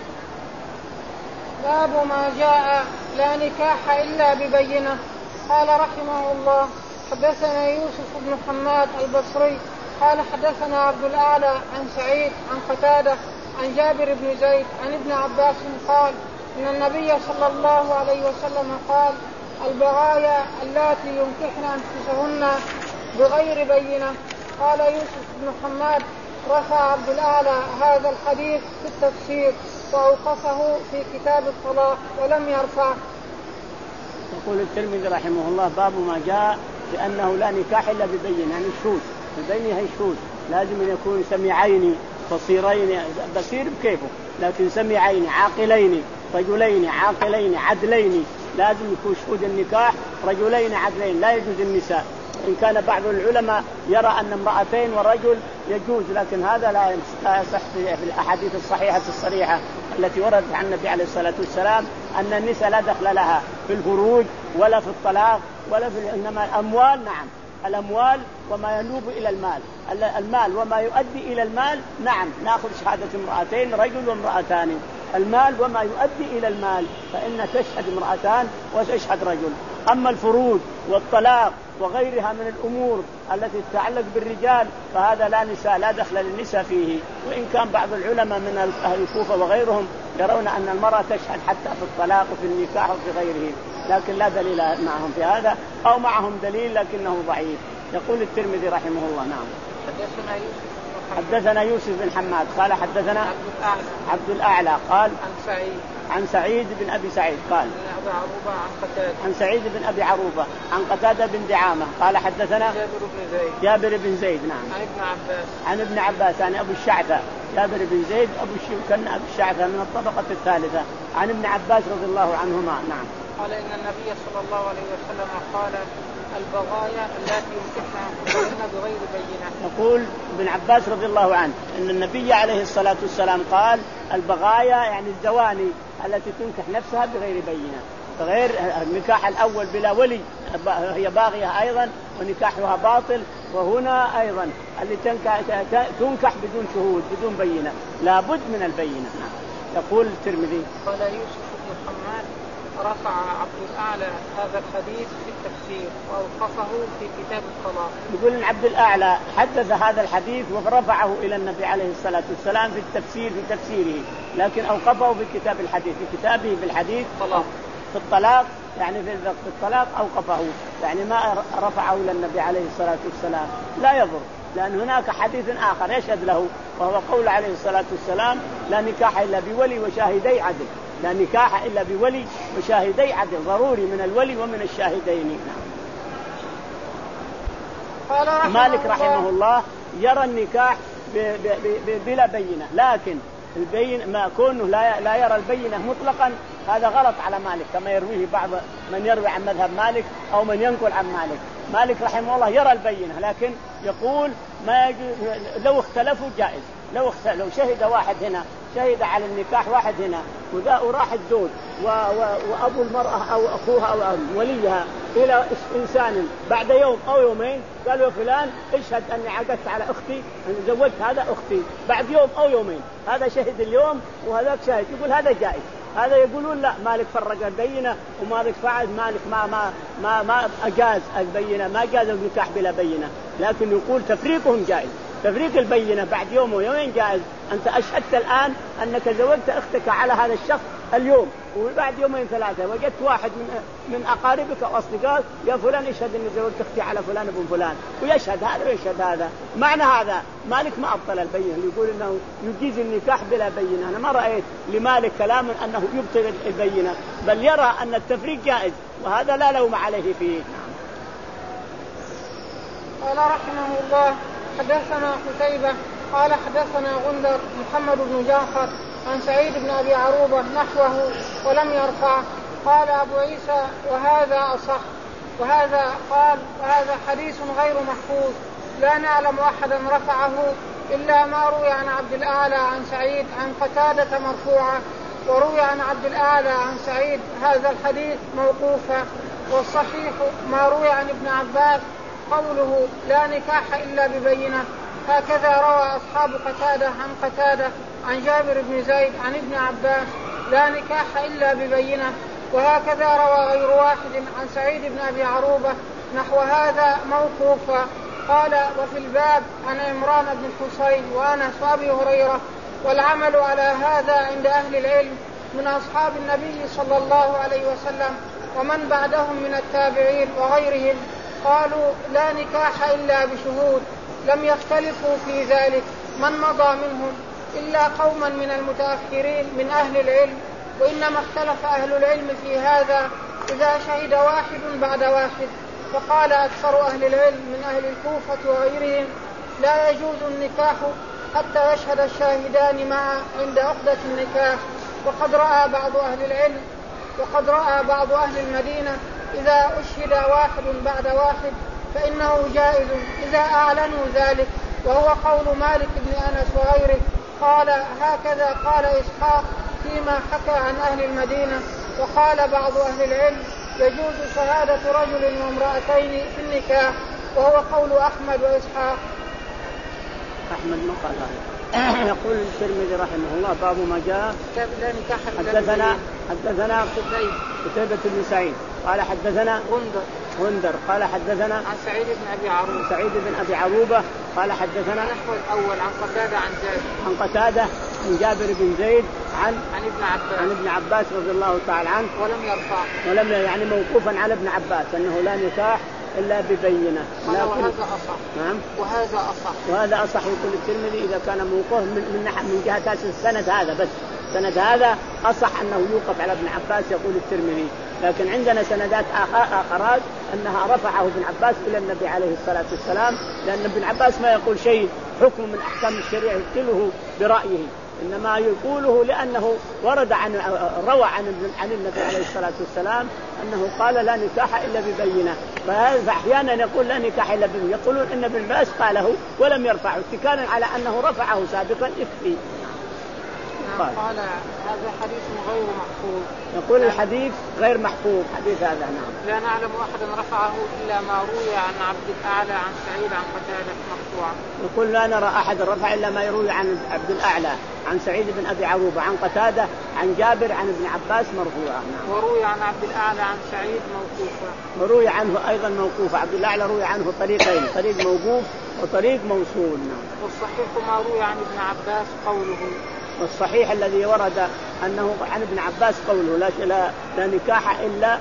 باب ما جاء لا نكاح إلا ببينة. قال رحمه الله حدثنا يوسف بن حماد البصري قال حدثنا عبد الأعلى عن سعيد عن قتادة عن جابر بن زيد عن ابن عباس قال إن النبي صلى الله عليه وسلم قال البغايا اللاتي ينكحن أنفسهن بغير بينة. قال يوسف بن حماد رفع عبد الأعلى هذا الحديث في التفسير وأوقفه في كتاب الطلاق ولم يرفعه. يقول الترمذي رحمه الله باب ما جاء لأنه لا نكاح إلا ببين، يعني الشهود، البين هي الشهود، لازم أن يكون سميعين بصيرين، بصير بكيفه لكن سميعين عاقلين، رجلين عاقلين عدلين، لازم يكون شهود النكاح رجلين عدلين، لا يجوز النساء. إن كان بعض العلماء يرى أن امرأتين ورجل يجوز، لكن هذا لا يصح في الأحاديث الصحيحة الصريحة التي وردت عن النبي عليه الصلاة والسلام أن النساء لا دخل لها في الفروج ولا في الطلاق ولا في، إنما الأموال نعم، الأموال وما ينوب إلى المال. المال وما يؤدي إلى المال نعم نأخذ شهادة امرأتين رجل وامرأتان. المال وما يؤدي إلى المال فإن تشهد امرأتان وتشهد رجل. أما الفروج والطلاق وغيرها من الأمور التي تتعلق بالرجال فهذا لا نساء لا دخل للنساء فيه. وإن كان بعض العلماء من أهل الكوفة وغيرهم يرون أن المرأة تشهد حتى في الطلاق وفي النكاح وفي غيره، لكن لا دليل معهم في هذا أو معهم دليل لكنه ضعيف. يقول الترمذي رحمه الله نعم حدثنا يوسف حدثنا يوسف بن حماد قال حدثنا عبد الأعلى عبد الأعلى قال عن سعيد عن سعيد بن أبي سعيد قال أبي عروبة عن قتادة عن سعيد بن أبي عروبة عن قتادة بن دعامة قال حدثنا جابر بن زيد جابر بن زيد نعم عن ابن عباس عن ابن عباس يعني أبو الشعثة. جابر بن زيد أبو كان أبو الشعثة من الطبقة الثالثة عن ابن عباس رضي الله عنهما نعم قال إن النبي صلى الله عليه وسلم قال البغايا التي يمسكن أنفسهن بغير بينة. يقول ابن عباس رضي الله عنه إن النبي عليه الصلاة والسلام قال البغايا يعني الزواني التي تنكح نفسها بغير بينة، غير النكاح الأول بلا ولي هي باغية أيضا ونكاحها باطل، وهنا أيضا اللي تنكح, تنكح بدون شهود بدون بينة لا بد من البينة. يقول الترمذي قال يوسف بن حماد رفع عبد الأعلى هذا الحديث في التفسير وأوقفه في كتاب الطلاق. يقول إن عبد الأعلى حدث هذا الحديث ورفعه إلى النبي عليه الصلاة والسلام في التفسير في تفسيره، لكن أوقفه في كتاب الحديث في كتابه في الحديث طلاق. في الطلاق يعني في الطلاق أوقفه يعني ما رفعه إلى النبي عليه الصلاة والسلام لا يضر، لأن هناك حديث آخر يشهد له وهو قول عليه الصلاة والسلام لا نكاح إلا بولي وشاهدي عدل. لا نكاح إلا بولي وشاهدي عدل، ضروري من الولي ومن الشاهدين. قال رحمه مالك رحمه الله يرى النكاح بلا بينة، لكن البين ما كونه لا لا يرى البينة مطلقا هذا غلط على مالك كما يرويه بعض من يروي عن مذهب مالك أو من ينقل عن مالك. مالك رحمه الله يرى البينة لكن يقول ما لو اختلفوا جائز. لو لو شهد واحد هنا شهد على النكاح واحد هنا وراح الزوج وأبو المرأة أو أخوها أو وليها إلى إنسان بعد يوم أو يومين قالوا يا فلان اشهد أني عقدت على أختي أن زوجت هذا أختي بعد يوم أو يومين، هذا شهد اليوم وهذاك شاهد، يقول هذا جائز. هذا يقولون لا مالك فرق البينة ومالك فعل مالك ما ما ما ما أجاز البينة ما جاز النكاح بلا بينة، لكن يقول تفريقهم جائز. تفريق البينة بعد يوم ويومين جائز. أنت أشهدت الآن أنك زوجت أختك على هذا الشخص اليوم وبعد يومين ثلاثة وجدت واحد من من أقاربك أو أصدقائك يا فلان اشهد أني زوجت أختي على فلان ابن فلان، ويشهد هذا ويشهد هذا. معنى هذا مالك ما أبطل البينة، يقول إنه يجيز النكاح بلا بينة. أنا ما رأيت لمالك كلام أنه يبطل البينة، بل يرى أن التفريق جائز وهذا لا لوم عليه فيه. قال رحمه الله حدثنا قتيبة قال حدثنا غندر محمد بن جعفر عن سعيد بن أبي عروبة نحوه ولم يرفع. قال أبو عيسى وهذا أصح. وهذا قال وهذا حديث غير محفوظ لا نعلم أحدا رفعه إلا ما روي عن عبد الأعلى عن سعيد عن قتادة مرفوعة، وروي عن عبد الأعلى عن سعيد هذا الحديث موقوفا. والصحيح ما روي عن ابن عباس قوله لا نكاح إلا ببينة. هكذا روى أصحاب قتادة عن قتادة عن جابر بن زيد عن ابن عباس لا نكاح إلا ببينة. وهكذا روى غير واحد عن سعيد بن أبي عروبة نحو هذا موقوفا. قال وفي الباب عن عمران بن الحصين وأنس وأبي هريرة. والعمل على هذا عند أهل العلم من أصحاب النبي صلى الله عليه وسلم ومن بعدهم من التابعين وغيرهم قالوا لا نكاح إلا بشهود، لم يختلفوا في ذلك من مضى منهم إلا قوما من المتأخرين من أهل العلم. وإنما اختلف أهل العلم في هذا إذا شهد واحد بعد واحد. فقال أكثر أهل العلم من أهل الكوفة وغيرهم لا يجوز النكاح حتى يشهد الشاهدان معا عند عقدة النكاح. وقد رأى بعض أهل العلم وقد رأى بعض أهل المدينة إذا أشهد واحد بعد واحد فإنه جائز إذا أعلنوا ذلك، وهو قول مالك بن أنس وغيره. قال هكذا قال إسحاق فيما حكى عن أهل المدينة. وقال بعض أهل العلم يجوز شهادة رجل وامرأتين في النكاح وهو قول أحمد وإسحاق. أحمد ما قال هذا. يقول الترمذي رحمه الله باب ما جاء حدثنا حدثنا قتيبة بن سعيد قال حدثنا غندر غندر قال حدثنا عن سعيد بن أبي عروبة سعيد بن أبي عروبة قال حدثنا نحو الأول عن قتادة عن جابر عن قتادة عن جابر بن زيد عن عن ابن عباس عن ابن عباس رضي الله تعالى عنه ولم يرفع ولم يعني موقوفا على ابن عباس أنه لا نكاح إلا ببينة. وهذا أصح. نعم. وهذا أصح. وهذا أصح يقول الترمذي إذا كان موقوف من من من جهة السند هذا بس سند هذا أصح أنه يوقف على ابن عباس يقول الترمذي. لكن عندنا سندات آخرات أنها رفعه ابن عباس إلى النبي عليه الصلاة والسلام لأن ابن عباس ما يقول شيء حكم من أحكام الشريعة يقتله برأيه إنما يقوله لأنه ورد عن روى عن عن النبي عليه الصلاة والسلام أنه قال لا نكاح إلا ببينة. فأحيانا يقول لا نكاح إلا ببينة يقولون إن ابن عباس قاله ولم يرفعه اتكالا على أنه رفعه سابقا إفكي. قال هذا حديث غير محفوظ. يقول الحديث غير محفوظ حديث هذا. نعم. لا نعلم أحدا رفعه إلا ما روي عن عبد الأعلى عن سعيد عن قتادة مرفوعا. يقول لا نرى أحد رفع إلا ما يروي عن عبد الأعلى عن سعيد بن أبي عروبة عن قتادة عن جابر عن ابن عباس مرفوعا. نعم. وروي عن عبد الأعلى عن سعيد موقوفا. وروي عنه أيضا موقوفا. عبد الأعلى روي عنه طريقين طريق موقوف وطريق موصول. نعم. والصحيح ما روي عن ابن عباس قوله. والصحيح الذي ورد أنه عن ابن عباس قوله لا, لا, لا نكاح إلا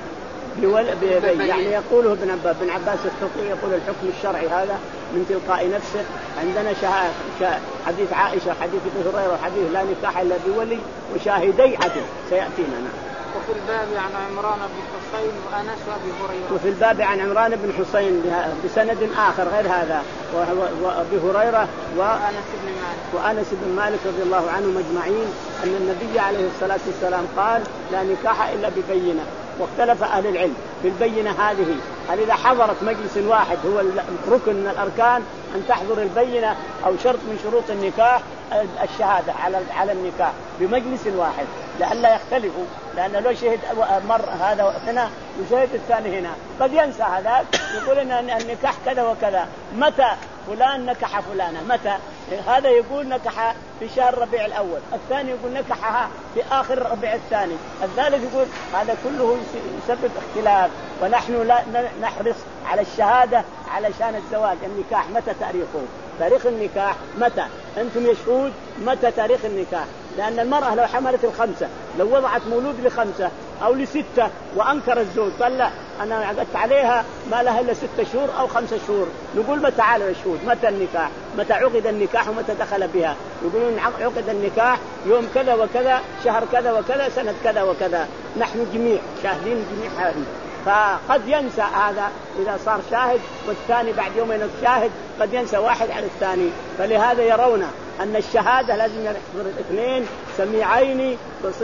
ببين يعني يقوله ابن عباس. ابن عباس يستطيع يقول الحكم الشرعي هذا من تلقاء نفسه. عندنا شا... حديث عائشة حديث ابن هريرة حديث لا نكاح إلا بولي وشاهدي عدل سيأتينا. نعم. وفي الباب عن عمران بن حسين وأنس وأبي هريرة. وفي الباب عن عمران بن حسين بسند آخر غير هذا وأبي هريرة وأنس بن مالك وأنس بن مالك رضي الله عنهم أجمعين أن النبي عليه الصلاة والسلام قال لا نكاح إلا ببينة. واختلف أهل العلم في البينة هذه هل إذا حضرت مجلس واحد هو ركن من الأركان أن تحضر البينة أو شرط من شروط النكاح الشهادة على على النكاح بمجلس واحد لئلا يختلفوا لأن لو شهد مر هذا هنا وشهد الثاني هنا قد ينسى هذاك يقول إن النكاح كذا وكذا متى فلان نكح فلانة متى هذا يقول نكح في شهر ربيع الأول الثاني يقول نكحها في آخر ربيع الثاني الثالث يقول هذا كله يسبب اختلاف. ونحن لا نحرص على الشهادة علشان الزواج النكاح متى تاريخه تاريخ النكاح متى أنتم يشهود متى تاريخ النكاح لأن المرأة لو حملت الخمسة لو وضعت مولود لخمسة أو لستة وأنكر الزوج قال لا أنا عقدت عليها ما لها إلا ستة شهور أو خمسة شهور نقول ما تعالوا يشهود متى النكاح متى عقد النكاح ومتى دخل بها يقولون عقد النكاح يوم كذا وكذا شهر كذا وكذا سنة كذا وكذا نحن جميع شاهدين جميع هذه. فقد ينسى هذا إذا صار شاهد والثاني بعد يومين الشاهد قد ينسى واحد على الثاني. فلهذا يرون أن الشهادة لازم يحضر الاثنين سميعين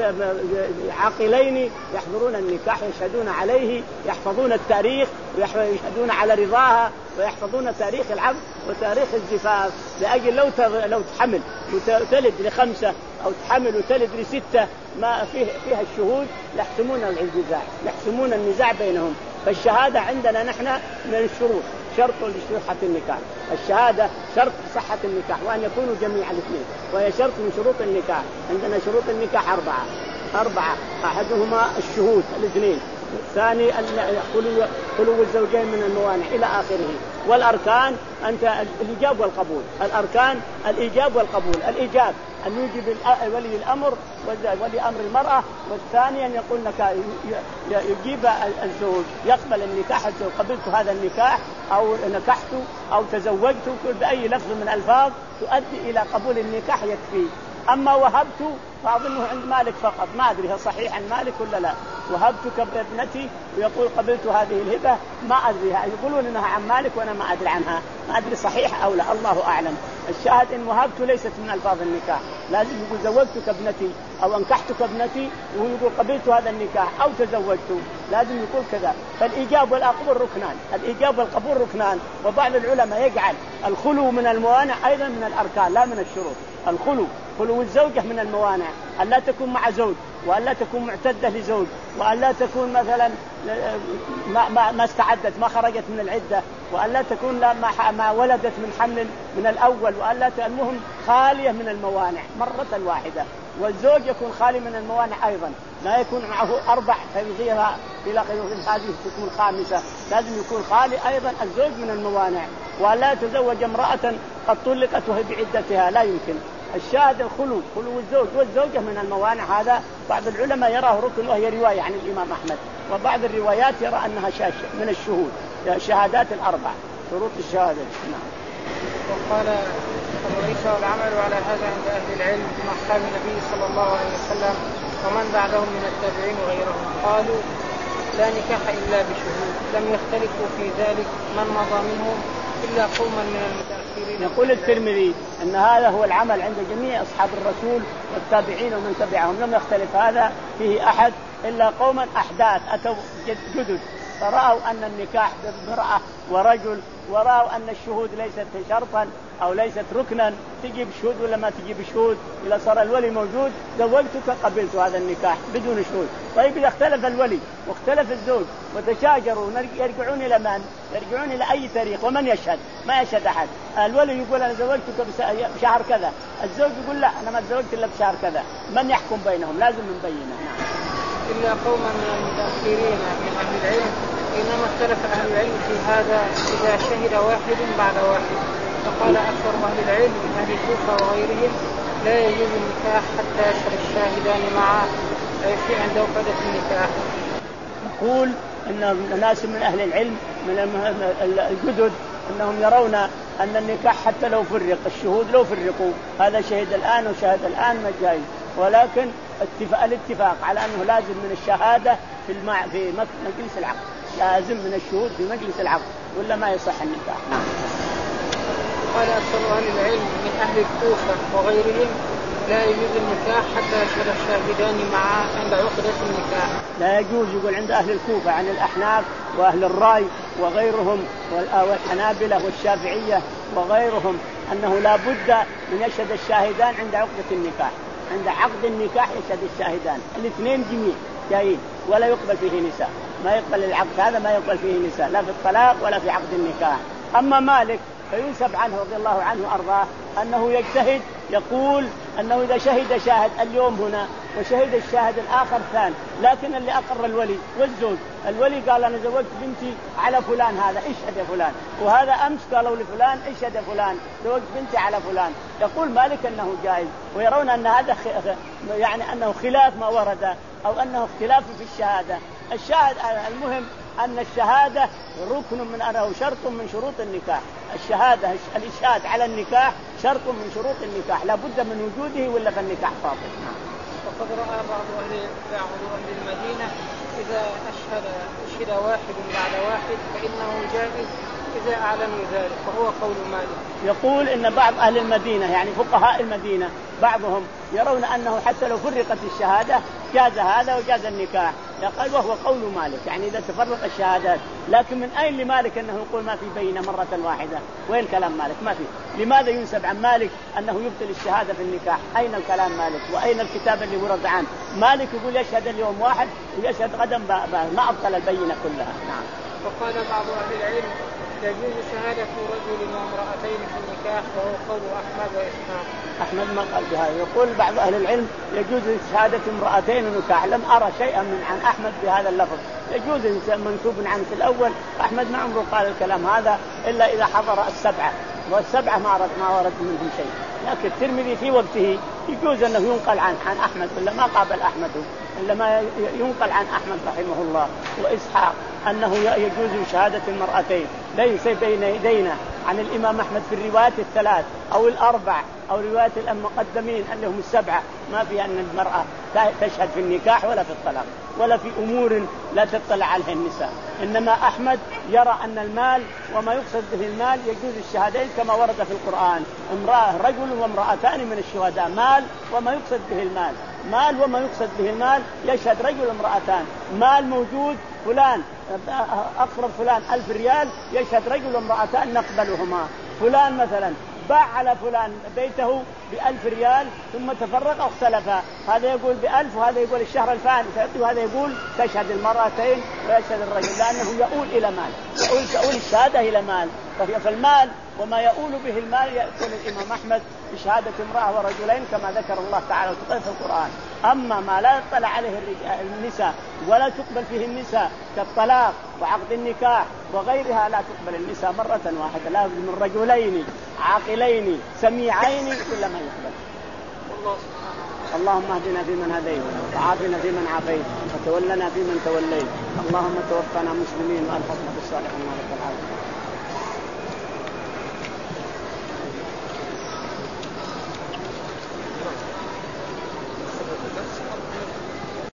عاقلين يحضرون النكاح يشهدون عليه يحفظون التاريخ ويشهدون على رضاها ويحفظون تاريخ العقد وتاريخ الزفاف لأجل لو لو تحمل وتلد لخمسة أو تحمل وتلد لستة ما فيه فيها الشهود يحسمون النزاع يحسمون النزاع بينهم. فالشهادة عندنا نحن من الشروط شرط لصحة النكاح الشهادة شرط صحة النكاح وأن يكونوا جميع الاثنين وهي شرط من شروط النكاح. عندنا شروط النكاح أربعة أربعة أحدهما الشهود الاثنين الثاني خلو الزوجين من الموانع إلى آخره. والأركان أنت الإيجاب والقبول الأركان الإيجاب والقبول الإيجاب أن يوجب ولي الأمر ولي أمر المرأة والثاني أن يقول لك يجيب الزوج يقبل النكاح الزوج قبلت هذا النكاح أو نكحت أو تزوجت بأي لفظ من الفاظ تؤدي إلى قبول النكاح يكفي. أما وهبت فأظنه عند مالك فقط ما أدري هل صحيح عن مالك ولا لا وهبتك بابنتي ويقول قبلت هذه الهبة ما أدري يقولون إنها عن مالك وأنا ما أدري عنها ما أدري صحيح أو لا الله أعلم. الشاهد إن وهبت ليست من ألفاظ النكاح لازم يقول زوجتك ابنتي أو أنكحتك ابنتي ويقول قبلت هذا النكاح أو تزوجت لازم يقول كذا. فالإيجاب والقبول ركنان الإيجاب والقبول ركنان. وبعض العلماء يجعل الخلو من الموانع أيضا من الأركان لا من الشروط. الخلو خلو الزوجة من الموانع أن لا تكون مع زوج، وأن لا تكون معتدة لزوج، وأن لا تكون مثلا ما, ما, ما استعدت ما خرجت من العدة، وأن لا تكون لا ما, ما ولدت من حمل من الأول، وأن لا المهم خالية من الموانع مرة واحدة. والزوج يكون خالي من الموانع أيضا، لا يكون معه أربع فيضيها إلى هذه تكون خامسة، لازم يكون خالي أيضا الزوج من الموانع. وأن لا يتزوج امرأة قد طلقت وهي بعدتها، لا يمكن. الشاهد الخلو، خلو الزوج والزوجة من الموانع، هذا بعض العلماء يراه ركن، وهي رواية عن الإمام أحمد، وبعض الروايات يرى أنها من الشهود، شهادات الأربع، شروط الشهادة. نعم. وقال أبو عيسى والعمل على هذا عند أهل العلم من أصحاب النبي صلى الله عليه وسلم ومن بعدهم من التابعين وغيرهم، قالوا لا نكاح إلا بشهود، لم يختلفوا في ذلك من مضى منهم إلا قوما من المتأخرين. يقول الترمذي أن هذا هو العمل عند جميع أصحاب الرسول والتابعين ومن تبعهم، لم يختلف هذا فيه أحد إلا قوما أحداث أتوا جدد فرأوا أن النكاح بامرأة ورجل، ورأوا أن الشهود ليست شرطا أو ليست ركنا، تجيب شهود ولا ما تجيب شهود، إذا صار الولي موجود زوجتك قبلت هذا النكاح بدون شهود. طيب إذا اختلف الولي واختلف الزوج وتشاجروا يرجعون إلى من؟ يرجعون إلى أي طريق؟ ومن يشهد؟ ما يشهد أحد. الولي يقول أنا زوجتك بشهر كذا، الزوج يقول لا أنا ما تزوجت إلا بشهر كذا، من يحكم بينهم؟ لازم نبينه. نعم. إلا قوما من المتأخرين من أهل العلم، إنما اختلف أهل العلم في هذا إذا شهد واحد بعد واحد. فقال أكثر أهل العلم من أهل الكوفة وغيرهم لا يجوز النكاح حتى يشهد الشاهدان معا، أي في عند وقعة النكاح. يقول إن ناس من أهل العلم من الجدد أنهم يرون أن النكاح حتى لو فرق الشهود لو فرقوا، هذا شهد الآن وشهد الآن ما جاي، ولكن اتفاق الاتفاق على أنه لازم من الشهادة في المع... في مجلس العقد، لازم من الشهود في مجلس العقد ولا ما يصح النكاح. نعم. قال أكثر أهل العلم من أهل الكوفة وغيرهم لا يجوز النكاح حتى يشهد الشاهدان معا عند عقدة النكاح. لا يجوز، يقول عند أهل الكوفة عن الأحناف وأهل الراي وغيرهم والحنابلة والشافعية وغيرهم أنه لا بد من يشهد الشاهدان عند عقدة النكاح، عند عقد النكاح يشهد الشاهدان الاثنين جميع جايين، ولا يقبل فيه نساء، ما يقبل العقد هذا ما يقبل فيه نساء لا في الطلاق ولا في عقد النكاح. أما مالك فينسب عنه رضي الله عنه وأرضاه أنه يجتهد، يقول أنه إذا شهد شاهد اليوم هنا وشهد الشاهد الآخر ثاني، لكن اللي أقر الولي والزوج، الولي قال أنا زوجت بنتي على فلان هذا اشهد يا فلان، وهذا أمس قالوا لفلان اشهد يا فلان زوجت بنتي على فلان. يقول مالك أنه جائز، ويرون أن هذا يعني أنه خلاف ما ورد أو أنه اختلاف في الشهادة. الشاهد المهم أن الشهادة ركن من أنه شرط من شروط النكاح، الشهادة الإشهاد على النكاح شرط من شروط النكاح، لا بد من وجوده ولا فالنكاح باطل. وقد رأى بعض أهل بعض أهل المدينة إذا أشهد أشهد واحد بعد واحد فإنه جائز إذا أعلنوا ذلك، وهو قول مالك. يقول إن بعض أهل المدينة يعني فقهاء المدينة بعضهم يرون أنه حتى لو فرقت الشهادة جاز هذا وجاز النكاح، يقول وهو قول مالك يعني إذا تفرق الشهادات. لكن من أين لمالك أنه يقول ما في بينة مرة واحدة؟ وين كلام مالك؟ ما في. لماذا ينسب عن مالك أنه يبطل الشهادة في النكاح؟ أين الكلام مالك وأين الكتاب اللي ورد عنه؟ مالك يقول يشهد اليوم واحد ويشهد غدا ما أبطل البينة كلها. نعم. وقال بعض أهل العلم يجوز شهادة رجل وامرأتين في النكاح، وهو قول أحمد وإسحاق. أحمد ما قال بهذا. يقول بعض أهل العلم يجوز شهادة امرأتين النكاح، لم أرى شيئا من عن أحمد بهذا اللفظ، يجوز منسوب عنه في الأول. أحمد ما عمره قال الكلام هذا إلا إذا حضر السبعة، والسبعة ما ورد ما ورد منهم شيء. لكن الترمذي في وقته يجوز أنه ينقل عن عن أحمد، ولا ما قابل أحمد إلا ما ينقل عن أحمد رحمه الله وإسحاق أنه يجوز شهادة المرأتين. ليس بين يدينا عن الإمام أحمد في الروايات الثلاث أو الأربع أو روايات المقدمين اللي هم السبعة ما في أن المرأة تشهد في النكاح ولا في الطلاق ولا في أمور لا تطلع عليها النساء. إنما أحمد يرى أن المال وما يقصد به المال يجوز الشهادين كما ورد في القرآن، امرأة رجل وامرأتان من الشهداء، مال وما يقصد به المال، مال وما يقصد به المال يشهد رجل وامرأتان، مال موجود فلان أقرب فلان ألف ريال يشهد رجل وامرأتان نقبلهما، فلان مثلا باع على فلان بيته بألف ريال ثم تفرق واختلفا، هذا يقول بألف وهذا يقول الشهر الفلاني فيعطي، وهذا يقول تشهد المرأتين ويشهد الرجل، لأنه يؤول إلى مال، يؤول تؤول الشهادة إلى مال، فهي في المال وما يؤول به المال يقول الإمام أحمد بشهادة امرأة ورجلين كما ذكر الله تعالى في القرآن. أما ما لا يطلع عليه النساء ولا تقبل فيه النساء كالطلاق وعقد النكاح وغيرها لا تقبل النساء مرة واحدة، لازم من رجلين عاقلين سميعين إلا ما يقبل. اللهم اهدنا فيمن هديت وعافنا فيمن عافيت وتولنا فيمن توليت، اللهم توفنا مسلمين والحقنا بالصالحين.